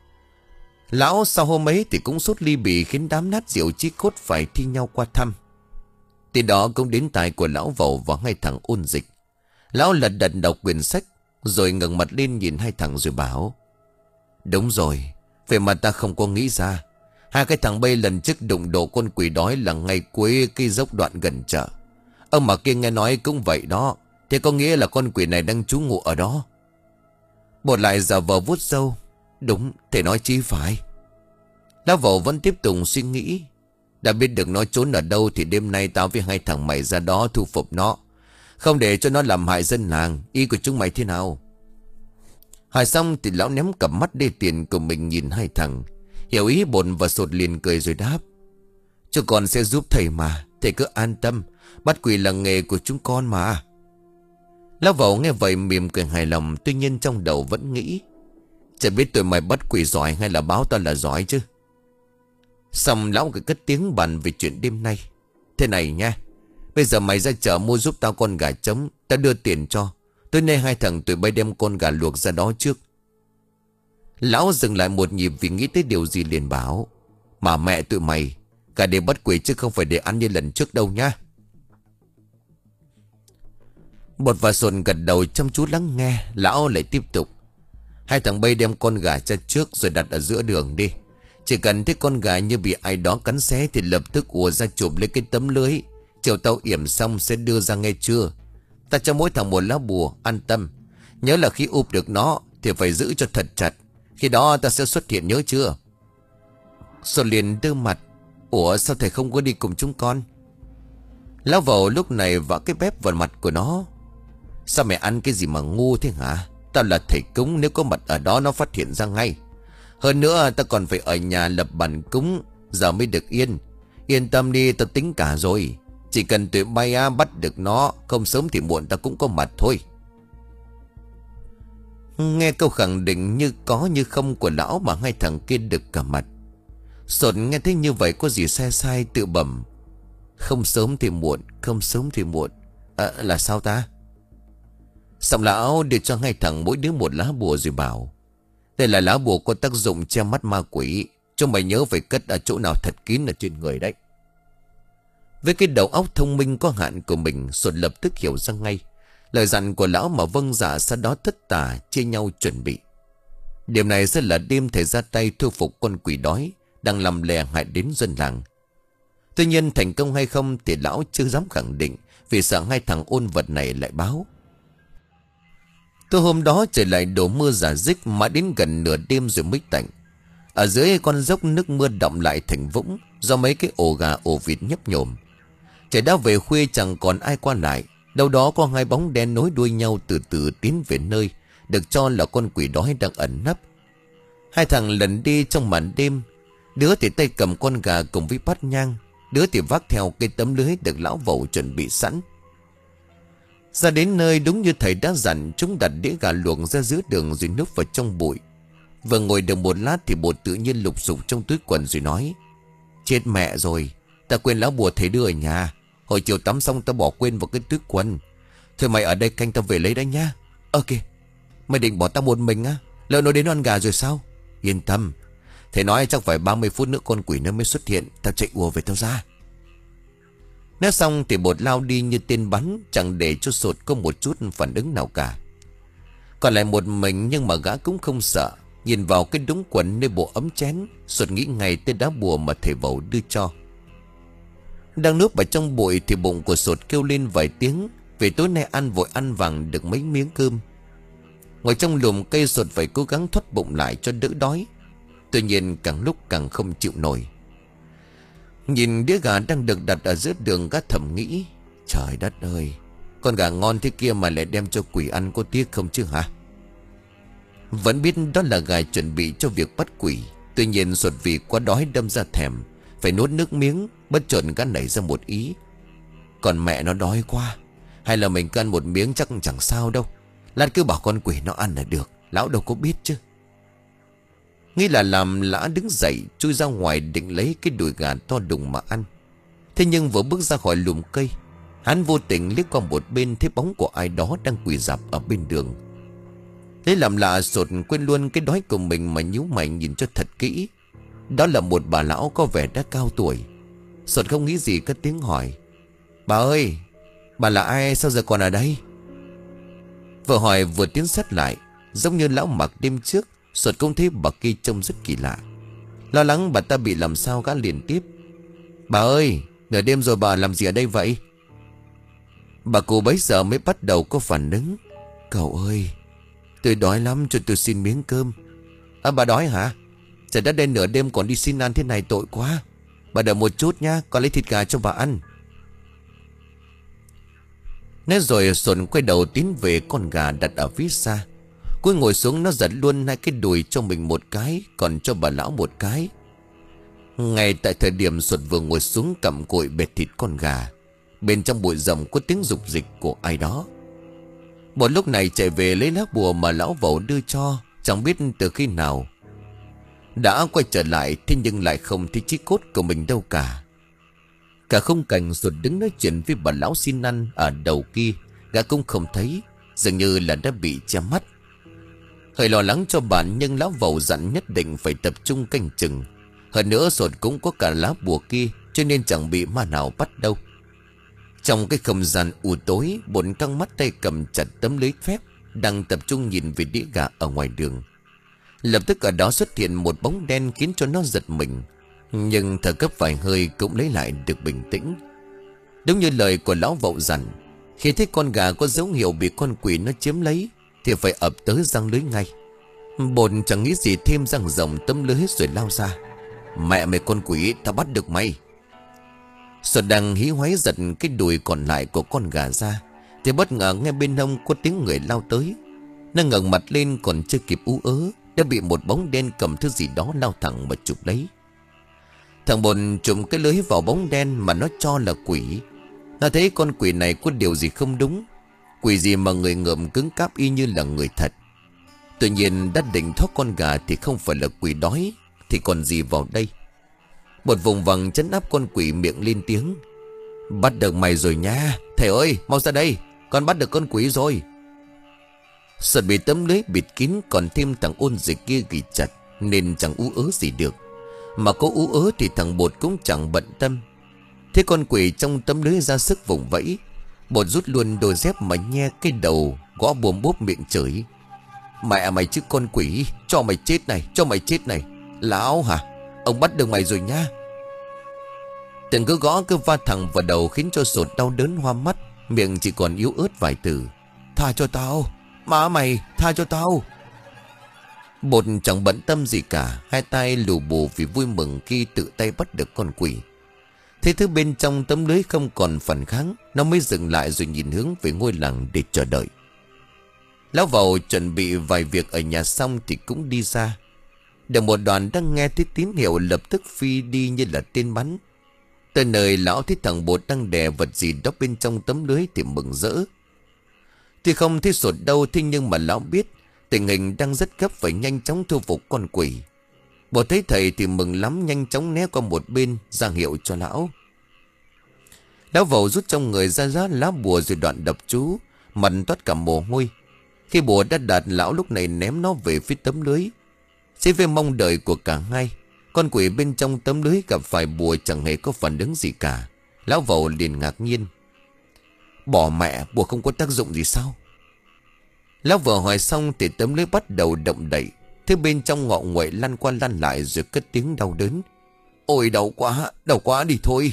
Lão sau hôm ấy thì cũng sốt ly bì, khiến đám nát rượu chí cốt phải thi nhau qua thăm. Tin đó cũng đến tai của lão Vầu và hai thằng Ôn Dịch. Lão lật đật đọc quyển sách, rồi ngẩng mặt lên nhìn hai thằng rồi bảo: Đúng rồi, về mà ta không có nghĩ ra. Hai cái thằng bay lần trước đụng độ con quỷ đói là ngay cuối cái dốc đoạn gần chợ. Ông mà kia nghe nói cũng vậy đó. Thế có nghĩa là con quỷ này đang trú ngụ ở đó. Bột lại giả vờ vuốt râu: Đúng, thầy nói chi phải. Lão Vầu vẫn tiếp tục suy nghĩ. Đã biết được nó trốn ở đâu thì đêm nay tao với hai thằng mày ra đó thu phục nó, không để cho nó làm hại dân làng. Ý của chúng mày thế nào? Hỏi xong thì lão ném cặp mắt đê tiền của mình nhìn hai thằng. Hiểu ý bồn và sột liền cười rồi đáp: Cho con sẽ giúp thầy mà, thầy cứ an tâm. Bắt quỷ là nghề của chúng con mà. Lão Vầu nghe vậy mỉm cười hài lòng. Tuy nhiên trong đầu vẫn nghĩ: Chẳng biết tụi mày bắt quỷ giỏi hay là báo tao là giỏi chứ. Xong lão cứ cất tiếng bàn về chuyện đêm nay. Thế này nha, bây giờ mày ra chợ mua giúp tao con gà trống, tao đưa tiền cho. Tối nay hai thằng tụi bay đem con gà luộc ra đó trước. Lão dừng lại một nhịp vì nghĩ tới điều gì liền bảo: Mà mẹ tụi mày, gà để bắt quỷ chứ không phải để ăn như lần trước đâu nha. Bột và Sồn gật đầu chăm chú lắng nghe. Lão lại tiếp tục: Hai thằng bay đem con gà ra trước rồi đặt ở giữa đường đi. Chỉ cần thấy con gà như bị ai đó cắn xé thì lập tức ùa ra chụp lấy cái tấm lưới. Chiều tao yểm xong sẽ đưa ra nghe chưa. Ta cho mỗi thằng một lá bùa, an tâm. Nhớ là khi úp được nó thì phải giữ cho thật chặt. Khi đó ta sẽ xuất hiện, nhớ chưa? Sồn liền đưa mặt: Ủa sao thầy không có đi cùng chúng con? Lão Vầu lúc này vả cái bếp vào mặt của nó: Sao mày ăn cái gì mà ngu thế hả? Tao là thầy cúng, nếu có mặt ở đó nó phát hiện ra ngay. Hơn nữa ta còn phải ở nhà lập bàn cúng, giờ mới được yên. Yên tâm đi, tao tính cả rồi. Chỉ cần tụi bay á, bắt được nó, không sớm thì muộn ta cũng có mặt thôi. Nghe câu khẳng định như có như không của lão mà hai thằng kia được cả mặt. Sột nghe thấy như vậy có gì sai sai tự bẩm: Không sớm thì muộn, không sớm thì muộn. À, là sao ta? Xong lão đưa cho hai thằng mỗi đứa một lá bùa rồi bảo: Đây là lá bùa có tác dụng che mắt ma quỷ. Chúng mày nhớ phải cất ở chỗ nào thật kín ở trên người đấy. Với cái đầu óc thông minh có hạn của mình, Sột lập tức hiểu ra ngay lời dặn của lão mà vâng dạ. Sau đó tất tả chia nhau chuẩn bị. Đêm này sẽ là đêm thầy ra tay thu phục con quỷ đói đang làm lè hại đến dân làng. Tuy nhiên thành công hay không thì lão chưa dám khẳng định, vì sợ hai thằng ôn vật này lại báo. Tối hôm đó trời lại đổ mưa rả rích, mãi đến gần nửa đêm rồi mới tạnh. Ở dưới con dốc nước mưa đọng lại thành vũng do mấy cái ổ gà ổ vịt nhấp nhổm. Trời đã về khuya chẳng còn ai qua lại. Đâu đó có hai bóng đen nối đuôi nhau từ từ tiến về nơi được cho là con quỷ đói đang ẩn nấp. Hai thằng lần đi trong màn đêm. Đứa thì tay cầm con gà cùng với bát nhang, đứa thì vác theo cái tấm lưới được lão Vầu chuẩn bị sẵn. Ra đến nơi đúng như thầy đã dặn, chúng đặt đĩa gà luộc ra giữa đường rồi núp vào trong bụi. Vừa ngồi được một lát thì Bột tự nhiên lục sục trong túi quần rồi nói: Chết mẹ rồi, ta quên lá bùa thầy đưa ở nhà. Hồi chiều tắm xong ta bỏ quên vào cái túi quần. Thôi mày ở đây canh tao về lấy đấy nhá. Ok, mày định bỏ tao một mình á? Lỡ nó đến ăn gà rồi sao? Yên tâm, thầy nói chắc phải ba mươi phút nữa con quỷ nó mới xuất hiện. Tao chạy ùa về tao ra. Nói xong thì Bột lao đi như tên bắn, chẳng để cho Sột có một chút phản ứng nào cả. Còn lại một mình nhưng mà gã cũng không sợ. Nhìn vào cái đống quần nơi bộ ấm chén, Sột nghĩ ngay tới đá bùa mà thầy Vầu đưa cho. Đang núp ở trong bụi thì bụng của Sột kêu lên vài tiếng, vì tối nay ăn vội ăn vàng được mấy miếng cơm. Ngồi trong lùm cây, Sột phải cố gắng thoát bụng lại cho đỡ đói. Tuy nhiên càng lúc càng không chịu nổi. Nhìn đĩa gà đang được đặt ở giữa đường, gã thầm nghĩ: trời đất ơi, con gà ngon thế kia mà lại đem cho quỷ ăn, có tiếc không chứ hả? Vẫn biết đó là gà chuẩn bị cho việc bắt quỷ, tuy nhiên Sột vì quá đói đâm ra thèm, phải nuốt nước miếng. Bất chợt gã nảy ra một ý: còn mẹ nó đói quá, hay là mình cứ ăn một miếng chắc chẳng sao đâu. Lát cứ bảo con quỷ nó ăn là được, lão đâu có biết chứ. Nghĩ là làm, lã đứng dậy chui ra ngoài định lấy cái đùi gà to đùng mà ăn. Thế nhưng vừa bước ra khỏi lùm cây, hắn vô tình liếc qua một bên, thấy bóng của ai đó đang quỳ rạp ở bên đường. Lấy làm lạ, Sột quên luôn cái đói của mình mà nhíu mày nhìn cho thật kỹ. Đó là một bà lão có vẻ đã cao tuổi. Sột không nghĩ gì cất tiếng hỏi: bà ơi, bà là ai, sao giờ còn ở đây? Vừa hỏi vừa tiến sát lại. Giống như lão mặc đêm trước, Sột cũng thấy bà kia trông rất kỳ lạ. Lo lắng bà ta bị làm sao, gã liền tiếp: bà ơi, nửa đêm rồi bà làm gì ở đây vậy? Bà cụ bấy giờ mới bắt đầu có phản ứng: cậu ơi, tôi đói lắm, cho tôi xin miếng cơm. À, bà đói hả? Trời đất, đêm nửa đêm còn đi xin ăn thế này tội quá. Bà đợi một chút nha, con lấy thịt gà cho bà ăn. Nói rồi Sột quay đầu tiến về con gà đặt ở phía xa. Cúi ngồi xuống, nó giật luôn hai cái đùi cho mình một cái, còn cho bà lão một cái. Ngay tại thời điểm Sột vừa ngồi xuống cặm cụi bệt thịt con gà, bên trong bụi rậm có tiếng rục rịch của ai đó. Một lúc này chạy về lấy lá bùa mà lão Vẩu đưa cho, chẳng biết từ khi nào. Đã quay trở lại, thế nhưng lại không thấy chiếc cốt của mình đâu cả. Cả khung cảnh Sột đứng nói chuyện với bà lão xin ăn ở đầu kia, gã cũng không thấy, dường như là đã bị che mắt. Hơi lo lắng cho bạn, nhưng lão Vẩu dặn nhất định phải tập trung canh chừng. Hơn nữa Sột cũng có cả lá bùa kia, cho nên chẳng bị ma nào bắt đâu. Trong cái không gian u tối, Bột căng mắt tay cầm chặt tấm lưới phép, đang tập trung nhìn về đĩa gà ở ngoài đường. Lập tức ở đó xuất hiện một bóng đen khiến cho nó giật mình, nhưng thở gấp vài hơi cũng lấy lại được bình tĩnh. Đúng như lời của lão Vậu dặn, khi thấy con gà có dấu hiệu bị con quỷ nó chiếm lấy thì phải ập tới giăng lưới ngay. Bột chẳng nghĩ gì thêm, giăng rộng tấm lưới rồi lao ra. Mẹ mày con quỷ, tao bắt được mày. Sột đang hí hoáy giật cái đùi còn lại của con gà ra thì bất ngờ nghe bên hông có tiếng người lao tới. Nó ngẩng mặt lên, còn chưa kịp ú ớ đã bị một bóng đen cầm thứ gì đó lao thẳng mà chụp lấy. Thằng Bột trùm cái lưới vào bóng đen mà nó cho là quỷ. Nó thấy con quỷ này có điều gì không đúng. Quỷ gì mà người ngợm cứng cáp y như là người thật. Tuy nhiên đã định thoát con gà thì không phải là quỷ đói thì còn gì vào đây. Một vùng vằng trấn áp con quỷ, miệng lên tiếng: bắt được mày rồi nha, thầy ơi mau ra đây, con bắt được con quỷ rồi. Sột bị tấm lưới bịt kín, còn thêm thằng ôn dịch kia ghi chặt nên chẳng ú ớ gì được. Mà có ú ớ thì thằng Bột cũng chẳng bận tâm. Thế con quỷ trong tấm lưới ra sức vùng vẫy, Bột rút luôn đôi dép mà nhe cái đầu, gõ bùm bốp miệng chửi: mẹ mày chứ con quỷ, cho mày chết này, cho mày chết này. Lão hả? Ông bắt được mày rồi nha. Từng cứ gõ cứ va thẳng vào đầu khiến cho Sột đau đớn hoa mắt, miệng chỉ còn yếu ớt vài từ: tha cho tao, má mày, tha cho tao. Bột chẳng bận tâm gì cả, hai tay lù bù vì vui mừng khi tự tay bắt được con quỷ. Thế thứ bên trong tấm lưới không còn phản kháng, nó mới dừng lại rồi nhìn hướng về ngôi làng để chờ đợi. Lão Vẩu chuẩn bị vài việc ở nhà xong thì cũng đi ra. Được một đoàn đang nghe thấy tín hiệu lập tức phi đi như là tên bắn. Tới nơi lão thấy thằng Bột đang đè vật gì đó bên trong tấm lưới thì mừng rỡ. Tuy không thấy Sột đâu, thế nhưng mà lão biết tình hình đang rất gấp, phải nhanh chóng thu phục con quỷ. Bột thấy thầy thì mừng lắm, nhanh chóng né qua một bên ra hiệu cho lão. Lão Vẩu rút trong người ra rát lá bùa rồi đoạn đập chú, mặt toát cả mồ hôi. Khi bùa đã đạt, lão lúc này ném nó về phía tấm lưới. Chỉ với mong đợi của cả hai, con quỷ bên trong tấm lưới gặp phải bùa chẳng hề có phản ứng gì cả. Lão Vẩu liền ngạc nhiên: bỏ mẹ, bùa không có tác dụng gì sao? Lão vừa hỏi xong thì tấm lưới bắt đầu động đậy. Thế bên trong ngọ nguậy lăn qua lăn lại rồi cất tiếng đau đớn: ôi đau quá, đau quá, đi thôi.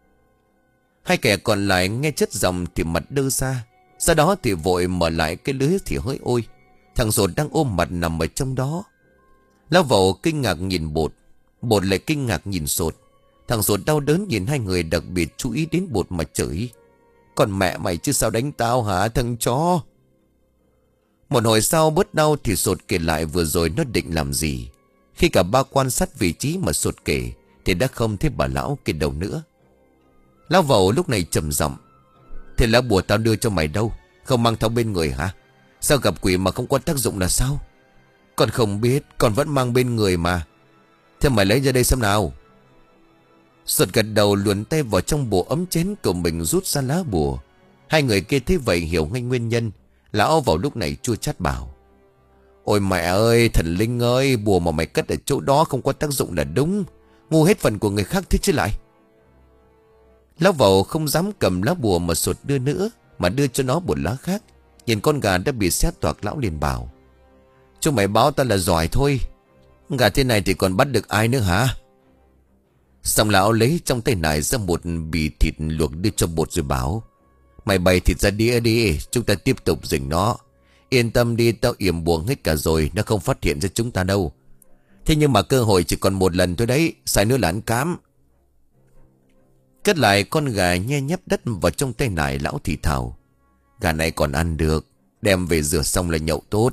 Hai kẻ còn lại nghe chất giọng thì mặt đơ ra. Sau đó thì vội mở lại cái lưới thì hỡi ôi, thằng Sột đang ôm mặt nằm ở trong đó. Lão Vẩu kinh ngạc nhìn Bột, Bột lại kinh ngạc nhìn Sột. Thằng Sột đau đớn nhìn hai người, đặc biệt chú ý đến Bột mà chửi: Còn mẹ mày chứ sao đánh tao hả thằng chó? Một hồi sau bớt đau thì Sột kể lại vừa rồi nó định làm gì. Khi cả ba quan sát vị trí mà Sột kể thì đã không thấy bà lão kia đâu nữa. Lão Vẩu lúc này trầm giọng: Thế lá bùa tao đưa cho mày đâu? Không mang theo bên người hả? Sao gặp quỷ mà không có tác dụng là sao? Con không biết, con vẫn mang bên người mà. Thế mày lấy ra đây xem nào. Sột gật đầu luồn tay vào trong bộ ấm chén của mình, rút ra lá bùa. Hai người kia thấy vậy hiểu ngay nguyên nhân. Lão vào lúc này chua chát bảo: Ôi mẹ ơi, thần linh ơi, bùa mà mày cất ở chỗ đó không có tác dụng là đúng. Ngu hết phần của người khác thế chứ lại. Lão vào không dám cầm lá bùa mà Sột đưa nữa, mà đưa cho nó một lá khác. Nhìn con gà đã bị xé toạc, lão liền bảo: Chúng mày báo ta là giỏi thôi. Gà thế này thì còn bắt được ai nữa hả? Xong lão lấy trong tay nải ra một bì thịt luộc đưa cho Bột rồi bảo: Mày bày thịt ra đĩa đi, chúng ta tiếp tục rình nó. Yên tâm đi, tao yểm buồng hết cả rồi, nó không phát hiện ra chúng ta đâu. Thế nhưng mà cơ hội chỉ còn một lần thôi đấy, sai nữa là ăn cám. Cất lại con gà nhe nhấp đất vào trong tay nải, lão thì thào: Gà này còn ăn được, đem về rửa xong là nhậu tốt.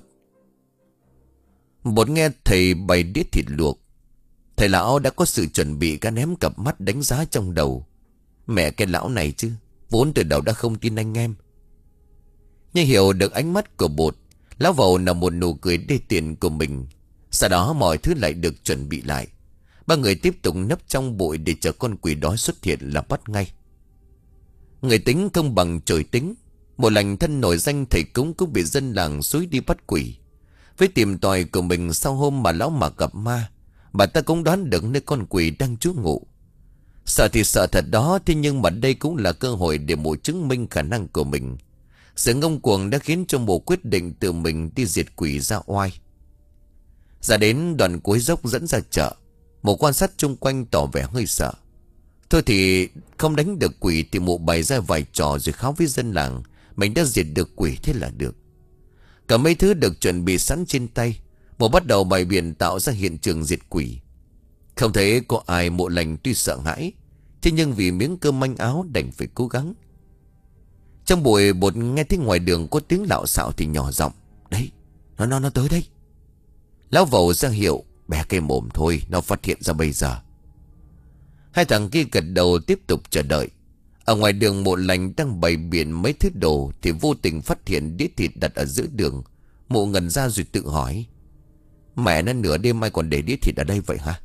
Bột nghe thầy bày đĩa thịt luộc. Thầy lão đã có sự chuẩn bị, cả ném cặp mắt đánh giá trong đầu. Mẹ cái lão này chứ, vốn từ đầu đã không tin anh em. Nhưng hiểu được ánh mắt của Bột, lão Vẩu nở một nụ cười đê tiện của mình. Sau đó mọi thứ lại được chuẩn bị lại. Ba người tiếp tục nấp trong bụi để chờ con quỷ đói xuất hiện là bắt ngay. Người tính không bằng trời tính. Một lành thân nổi danh thầy cúng cũng bị dân làng xúi đi bắt quỷ. Với tìm tòi của mình sau hôm mà lão mà gặp ma, bà ta cũng đoán được nơi con quỷ đang trú ngụ. Sợ thì sợ thật đó, thế nhưng mà đây cũng là cơ hội để mụ chứng minh khả năng của mình. Sự ngông cuồng đã khiến cho mụ quyết định tự mình đi diệt quỷ ra oai. Ra đến đoạn cuối dốc dẫn ra chợ, mụ quan sát chung quanh tỏ vẻ hơi sợ. Thôi thì không đánh được quỷ thì mụ bày ra vài trò rồi kháo với dân làng mình đã diệt được quỷ, thế là được. Cả mấy thứ được chuẩn bị sẵn trên tay, mụ bắt đầu bày biện tạo ra hiện trường diệt quỷ. Không thấy có ai, mụ lành tuy sợ hãi, thế nhưng vì miếng cơm manh áo đành phải cố gắng. Trong buổi Bột nghe thấy ngoài đường có tiếng lạo xạo thì nhỏ giọng: Đấy, nó nó nó tới đây. Lão Vẩu ra hiệu: Bè cái mồm thôi, nó phát hiện ra bây giờ. Hai thằng kia gật đầu tiếp tục chờ đợi. Ở ngoài đường mụ lành đang bày biện mấy thứ đồ thì vô tình phát hiện đĩa thịt đặt ở giữa đường. Mụ ngẩn ra rồi tự hỏi: Mẹ nó, nửa đêm ai còn để đĩa thịt ở đây vậy hả?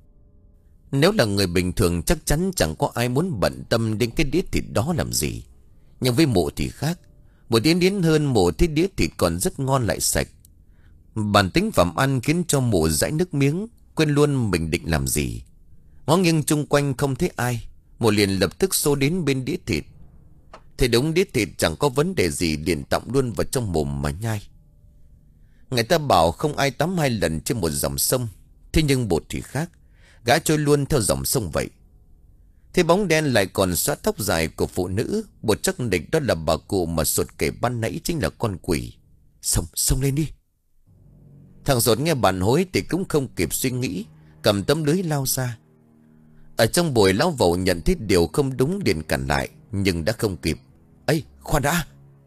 Nếu là người bình thường chắc chắn chẳng có ai muốn bận tâm đến cái đĩa thịt đó làm gì. Nhưng với mụ thì khác. Mụ tiến đến hơn, mụ thấy đĩa thịt còn rất ngon lại sạch. Bản tính phẩm ăn khiến cho mụ dãi nước miếng, quên luôn mình định làm gì. Ngó nghiêng chung quanh không thấy ai, mụ liền lập tức xô đến bên đĩa thịt. Thì đúng đĩa thịt chẳng có vấn đề gì, liền tọng luôn vào trong mồm mà nhai. Người ta bảo không ai tắm hai lần trên một dòng sông, thế nhưng Bột thì khác. Gã trôi luôn theo dòng sông vậy. Thế bóng đen lại còn xóa tóc dài của phụ nữ. Bột chắc định đó là bà cụ mà Sột kể ban nãy chính là con quỷ. Xông, xông lên đi. Thằng Sột nghe bạn hối thì cũng không kịp suy nghĩ, cầm tấm lưới lao ra. Ở trong bụi, lão Vẩu nhận thấy điều không đúng liền cản lại, nhưng đã không kịp. Ây, khoan đã.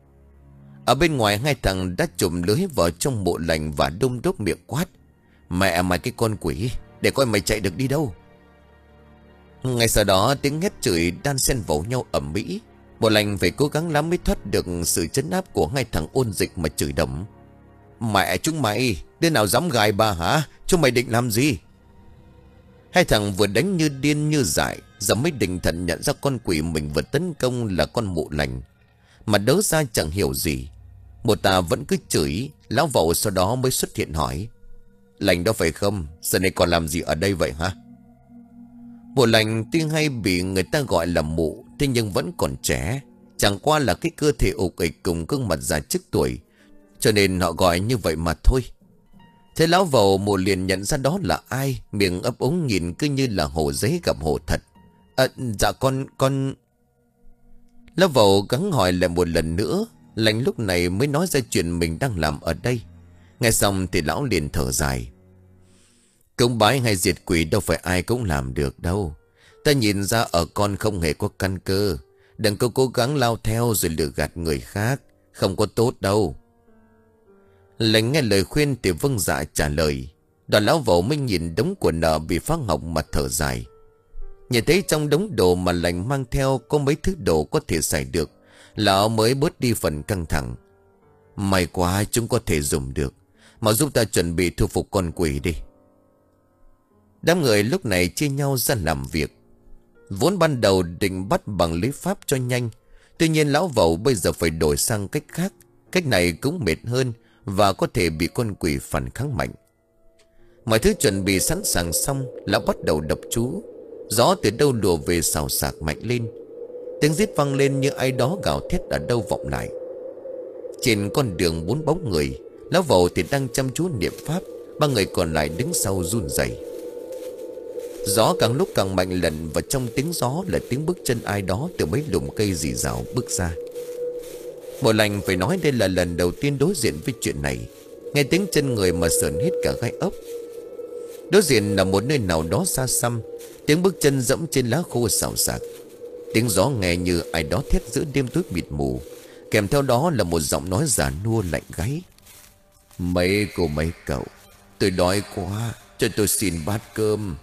Ở bên ngoài, hai thằng đã chùm lưới vào trong mộ lành và đôm đốp miệng quát: Mẹ mày cái con quỷ, để coi mày chạy được đi đâu. Ngay sau đó tiếng hét chửi đan xen vào nhau ầm ĩ. Mộ lành phải cố gắng lắm mới thoát được sự trấn áp của hai thằng ôn dịch mà chửi đấm: Mẹ chúng mày, đứa nào dám gài bà hả? Chúng mày định làm gì? Hai thằng vừa đánh như điên như dại, giờ mới định thần nhận ra con quỷ mình vừa tấn công là con mụ lành. Mà đớ ra chẳng hiểu gì. Một tà vẫn cứ chửi. Lão Vẩu sau đó mới xuất hiện hỏi: Lành đó phải không? Giờ này còn làm gì ở đây vậy hả? Mụ lành tuy hay bị người ta gọi là mụ, thế nhưng vẫn còn trẻ. Chẳng qua là cái cơ thể ục ịch cùng gương mặt già trước tuổi, cho nên họ gọi như vậy mà thôi. Thế lão Vẩu mụ liền nhận ra đó là ai, miệng ấp úng nhìn cứ như là hổ giấy gặp hổ thật. À, dạ con, con... Lão Vẩu gắng hỏi lại một lần nữa. Lành lúc này mới nói ra chuyện mình đang làm ở đây. Nghe xong thì lão liền thở dài: Cúng bái hay diệt quỷ đâu phải ai cũng làm được đâu. Ta nhìn ra ở con không hề có căn cơ. Đừng có cố gắng lao theo rồi lừa gạt người khác. Không có tốt đâu. Lệnh nghe lời khuyên thì vâng dạ trả lời. Đoàn lão vẩu mới nhìn đống của nợ bị phá hỏng mà thở dài. Nhìn thấy trong đống đồ mà lệnh mang theo có mấy thứ đồ có thể xài được, lão mới bớt đi phần căng thẳng. May quá chúng có thể dùng được. Mà giúp ta chuẩn bị thu phục con quỷ đi. Đám người lúc này chia nhau ra làm việc. Vốn ban đầu định bắt bằng lý pháp cho nhanh. Tuy nhiên lão vẩu bây giờ phải đổi sang cách khác. Cách này cũng mệt hơn và có thể bị con quỷ phản kháng mạnh. Mọi thứ chuẩn bị sẵn sàng xong, lão bắt đầu đọc chú. Gió từ đâu lùa về xào xạc mạnh lên. Tiếng rít vang lên như ai đó gào thét ở đâu vọng lại. Trên con đường bốn bóng người, lão vẩu thì đang chăm chú niệm pháp. Ba người còn lại đứng sau run rẩy. Gió càng lúc càng mạnh lần, và trong tiếng gió là tiếng bước chân ai đó từ mấy lùm cây rì rào bước ra. Bộ Lành phải nói đây là lần đầu tiên đối diện với chuyện này. Nghe tiếng chân người mà sởn hết cả gai ốc. Đối diện là một nơi nào đó xa xăm. Tiếng bước chân dẫm trên lá khô xào xạc. Tiếng gió nghe như ai đó thét giữa đêm tối mịt mù. Kèm theo đó là một giọng nói già nua lạnh gáy. Mấy cô mấy cậu, tôi đói quá, cho tôi xin bát cơm.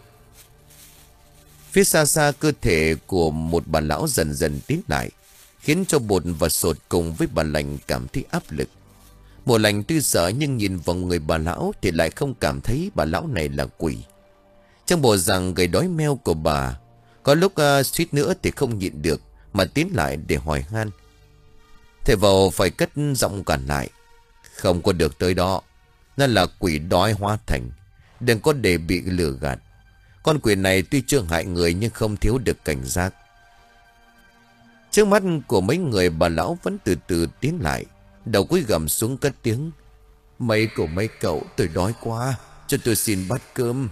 Phía xa xa cơ thể của một bà lão dần dần tiến lại, khiến cho Bột và Sột cùng với bà Lành cảm thấy áp lực. Bộ Lành tuy sợ nhưng nhìn vào người bà lão thì lại không cảm thấy bà lão này là quỷ. Trong bộ dạng gầy đói meo của bà, có lúc uh, suýt nữa thì không nhịn được mà tiến lại để hỏi han. Thầy vào phải cất giọng cản lại. Không có được tới đó. Nó là quỷ đói hóa thành. Đừng có để bị lừa gạt. Con quỷ này tuy chưa hại người nhưng không thiếu được cảnh giác. Trước mắt của mấy người, bà lão vẫn từ từ tiến lại. Đầu cúi gằm xuống cất tiếng. Mấy cậu mấy cậu, tôi đói quá, cho tôi xin bát cơm.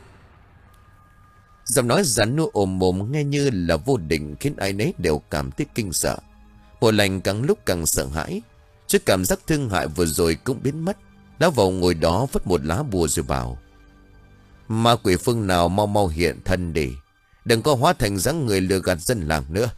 Giọng nói rắn nua ồm mồm nghe như là vô định, khiến ai nấy đều cảm thấy kinh sợ. Bộ Lành càng lúc càng sợ hãi. Trước cảm giác thương hại vừa rồi cũng biến mất. Lão vào ngồi đó vứt một lá bùa rồi bảo. Ma quỷ phương nào mau mau hiện thân đi. Đừng có hóa thành dáng người lừa gạt dân làng nữa.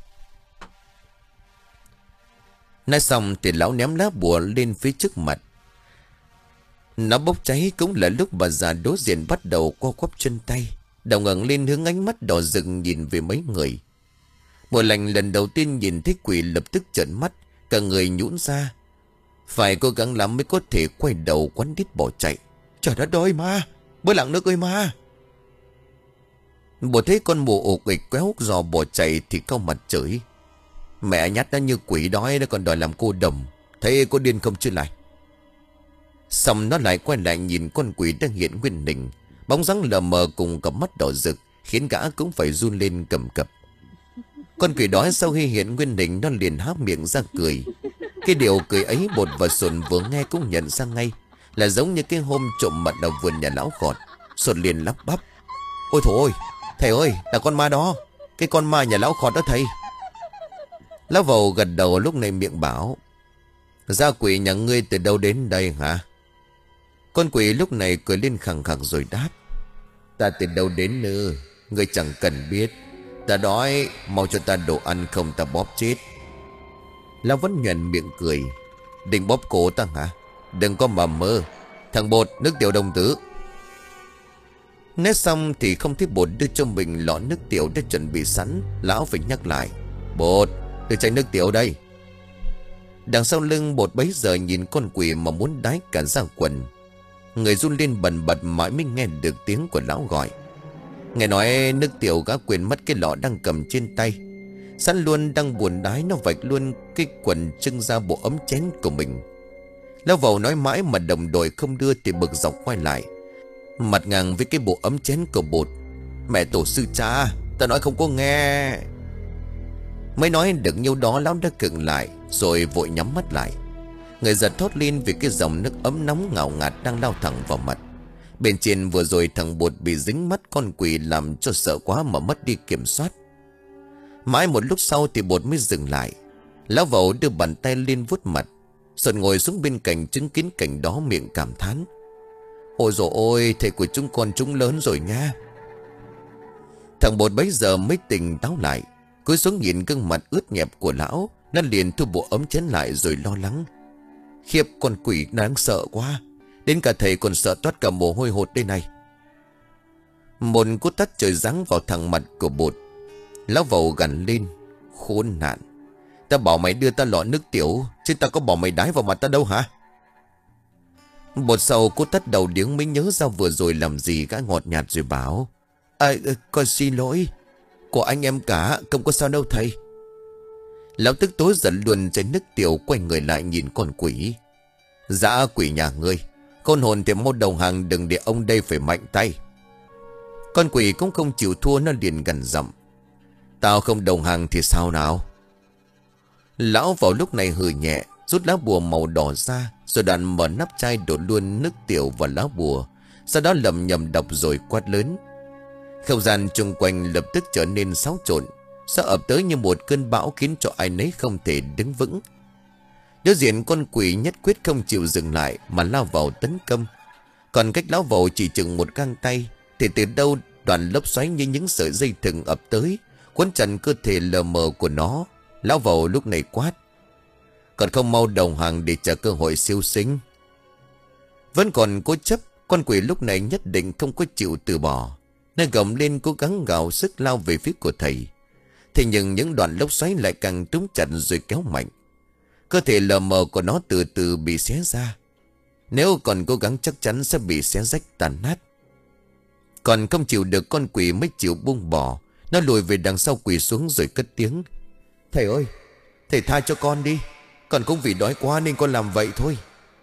Nói xong thì lão ném lá bùa lên phía trước mặt. Nó bốc cháy cũng là lúc bà già đối diện bắt đầu co quắp chân tay. Đầu ngẩng lên hướng ánh mắt đỏ rực nhìn về mấy người. Bộ Lành lần đầu tiên nhìn thấy quỷ lập tức trợn mắt, cả người nhũn ra. Phải cố gắng lắm mới có thể quay đầu quắn đít bỏ chạy. Trời đất ơi ma, bớt lặng nước ơi ma. Bộ thấy con mù ổ ịch quéo giò bỏ chạy thì cau mặt chửi. Mẹ nhát nó như quỷ đói nó còn đòi làm cô đồng. Thấy cô điên không chứ lại. Xong nó lại quay lại nhìn con quỷ đang hiện nguyên hình. Bóng dáng lờ mờ cùng cặp mắt đỏ rực khiến gã cũng phải run lên cầm cập. Con quỷ đói sau khi hiện nguyên hình nó liền há miệng ra cười. Cái điều cười ấy Bột và Sồn vừa nghe cũng nhận ra ngay, là giống như cái hôm trộm mật ở vườn nhà lão Khọt. Sồn liền lắp bắp. Ôi thổ ơi, thầy ơi, là con ma đó. Cái con ma nhà lão Khọt đó thầy. Lão Vầu gật đầu lúc này miệng bảo. Gia quỷ nhà ngươi từ đâu đến đây hả? Con quỷ lúc này cười lên khẳng khẳng rồi đáp. Ta từ đâu đến nữa, ngươi chẳng cần biết. Ta đói, mau cho ta đồ ăn không ta bóp chết. Lão vẫn nhoẻn miệng cười. Định bóp cổ ta hả? Đừng có mà mơ. Thằng Bột, nước tiểu đồng tử. Nói xong thì không thấy Bột đưa cho mình lọ nước tiểu đã chuẩn bị sẵn. Lão phải nhắc lại. Bột, đưa chai nước tiểu đây. Đằng sau lưng Bột bấy giờ nhìn con quỷ mà muốn đái cả da quần. Người run lên bần bật mãi mới nghe được tiếng của lão gọi. Nghe nói nước tiểu gã quên mất cái lọ đang cầm trên tay. Sẵn luôn đang buồn đái nó vạch luôn cái quần trưng ra bộ ấm chén của mình. Lão Vầu nói mãi mà đồng đội không đưa thì bực dọc quay lại. Mặt ngang với cái bộ ấm chén của Bột. Mẹ tổ sư cha, ta nói không có nghe. Mới nói được nhiêu đó lão đã cựng lại, rồi vội nhắm mắt lại. Người giật thốt lên vì cái dòng nước ấm nóng ngào ngạt đang lao thẳng vào mặt. Bên trên vừa rồi thằng Bột bị dính mắt con quỷ làm cho sợ quá mà mất đi kiểm soát. Mãi một lúc sau thì Bột mới dừng lại. Lão Vầu đưa bàn tay lên vuốt mặt. Sột ngồi xuống bên cạnh chứng kiến cảnh đó miệng cảm thán. Ôi dồi ôi, thầy của chúng con chúng lớn rồi nha. Thằng Bột bấy giờ mới tỉnh táo lại, cúi xuống nhìn gương mặt ướt nhẹp của lão. Nó liền thu bộ ấm chén lại rồi lo lắng. Khiếp, con quỷ đáng sợ quá, đến cả thầy còn sợ toát cả mồ hôi hột đây này. Một cú tát trời giáng vào thằng mặt của Bột. Lão Vầu gằn lên. Khốn nạn, ta bảo mày đưa ta lọ nước tiểu, chứ ta có bảo mày đái vào mặt ta đâu hả? Bột sau cú tát đầu điếng mới nhớ ra vừa rồi làm gì, gã ngọt nhạt rồi bảo. À, con xin lỗi, của anh em cả, không có sao đâu thầy. Lão tức tối giận luôn chén nước tiểu, quay người lại nhìn con quỷ. Dã quỷ nhà ngươi, con hồn thì mau đầu hàng, đừng để ông đây phải mạnh tay. Con quỷ cũng không chịu thua, nó liền gằn giọng. Tao không đầu hàng thì sao nào? Lão vào lúc này hừ nhẹ, rút lá bùa màu đỏ ra, rồi đoạn mở nắp chai đổ luôn nước tiểu vào lá bùa. Sau đó lầm nhầm đọc rồi quát lớn. Không gian chung quanh lập tức trở nên xáo trộn, sao ập tới như một cơn bão khiến cho ai nấy không thể đứng vững. Đối diện con quỷ nhất quyết không chịu dừng lại mà lao vào tấn công. Còn cách lão vào chỉ chừng một gang tay, thì từ đâu đoàn lốc xoáy như những sợi dây thừng ập tới, quấn chặt cơ thể lờ mờ của nó. Lão vào lúc này quát. Còn không mau đầu hàng để trả cơ hội siêu sinh. Vẫn còn cố chấp, con quỷ lúc này nhất định không có chịu từ bỏ. Nó gầm lên cố gắng gào sức lao về phía của thầy. Thế nhưng những đoạn lốc xoáy lại càng trúng chặt rồi kéo mạnh. Cơ thể lờ mờ của nó từ từ bị xé ra. Nếu còn cố gắng chắc chắn sẽ bị xé rách tàn nát. Còn không chịu được, con quỷ mới chịu buông bỏ. Nó lùi về đằng sau quỳ xuống rồi cất tiếng. Thầy ơi, thầy tha cho con đi, con cũng vì đói quá nên con làm vậy thôi.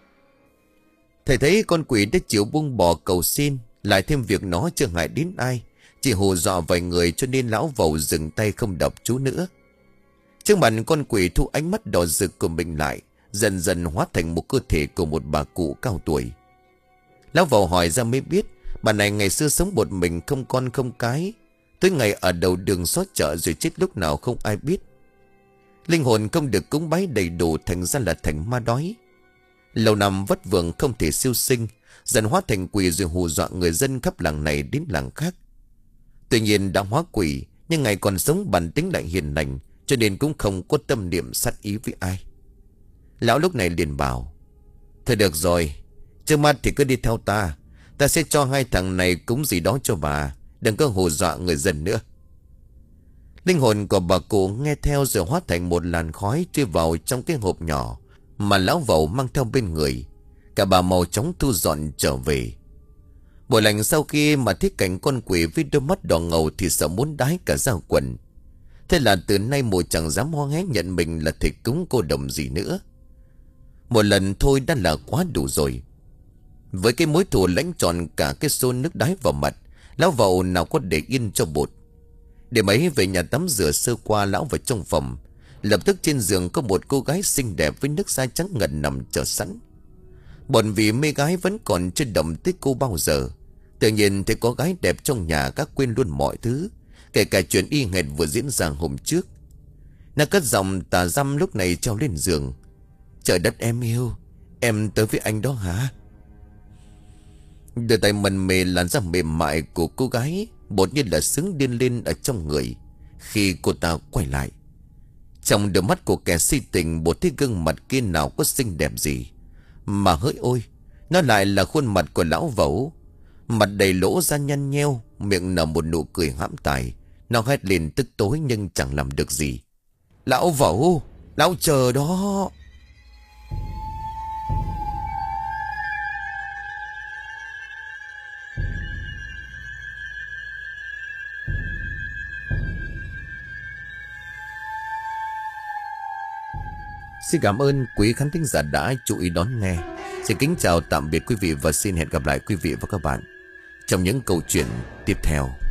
Thầy thấy con quỷ đã chịu buông bỏ cầu xin, lại thêm việc nó chưa hại đến ai, chỉ hù dọa vài người, cho nên lão Vầu dừng tay không đập chú nữa. Trước mặt con quỷ thu ánh mắt đỏ rực của mình lại, dần dần hóa thành một cơ thể của một bà cụ cao tuổi. Lão Vầu hỏi ra mới biết, bà này ngày xưa sống một mình, không con không cái, tới ngày ở đầu đường xó chợ rồi chết lúc nào không ai biết. Linh hồn không được cúng bái đầy đủ, thành ra là thành ma đói. Lâu năm vất vưởng không thể siêu sinh, dần hóa thành quỷ rồi hù dọa người dân khắp làng này đến làng khác. Tuy nhiên đã hóa quỷ, nhưng ngày còn sống bản tính lại hiền lành, cho nên cũng không có tâm niệm sát ý với ai. Lão lúc này liền bảo. Thôi được rồi, trước mắt thì cứ đi theo ta, ta sẽ cho hai thằng này cúng gì đó cho bà, đừng có hù dọa người dân nữa. Linh hồn của bà cụ nghe theo rồi hóa thành một làn khói chui vào trong cái hộp nhỏ mà lão Vầu mang theo bên người. Cả bà mau chóng thu dọn trở về. Bộ lành sau khi mà thấy cảnh con quỷ với đôi mắt đỏ ngầu thì sợ muốn đái cả da quần. Thế là từ nay mụ chẳng dám ho hé nhận mình là thầy cúng cô đồng gì nữa. Một lần thôi đã là quá đủ rồi. Với cái mối thù lãnh tròn cả cái xô nước đái vào mặt, lão Vầu nào có để yên cho Bột. Để mấy về nhà tắm rửa sơ qua, lão vào trong phòng. Lập tức trên giường có một cô gái xinh đẹp với nước da trắng ngần nằm chờ sẵn. Bột vì mê gái vẫn còn chưa động tới cô bao giờ. Tự nhiên thấy có gái đẹp trong nhà, các quên luôn mọi thứ, kể cả chuyện y hệt vừa diễn ra hôm trước. Nó cất giọng tà dăm lúc này treo lên giường. Trời đất em yêu, em tới với anh đó hả? Đưa tay mần mề làn da mềm mại của cô gái. Bột như là sướng điên lên ở trong người khi cô ta quay lại. Trong đôi mắt của kẻ si tình, Bột thấy gương mặt kia nào có xinh đẹp gì, mà hỡi ôi, nó lại là khuôn mặt của lão Vẩu. Mặt đầy lỗ ra nhăn nheo, miệng nở một nụ cười hãm tài. Nó hét lên tức tối nhưng chẳng làm được gì. Lão Vẩu, lão chờ đó. Xin cảm ơn quý khán thính giả đã chú ý đón nghe. Xin kính chào tạm biệt quý vị và xin hẹn gặp lại quý vị và các bạn trong những câu chuyện tiếp theo.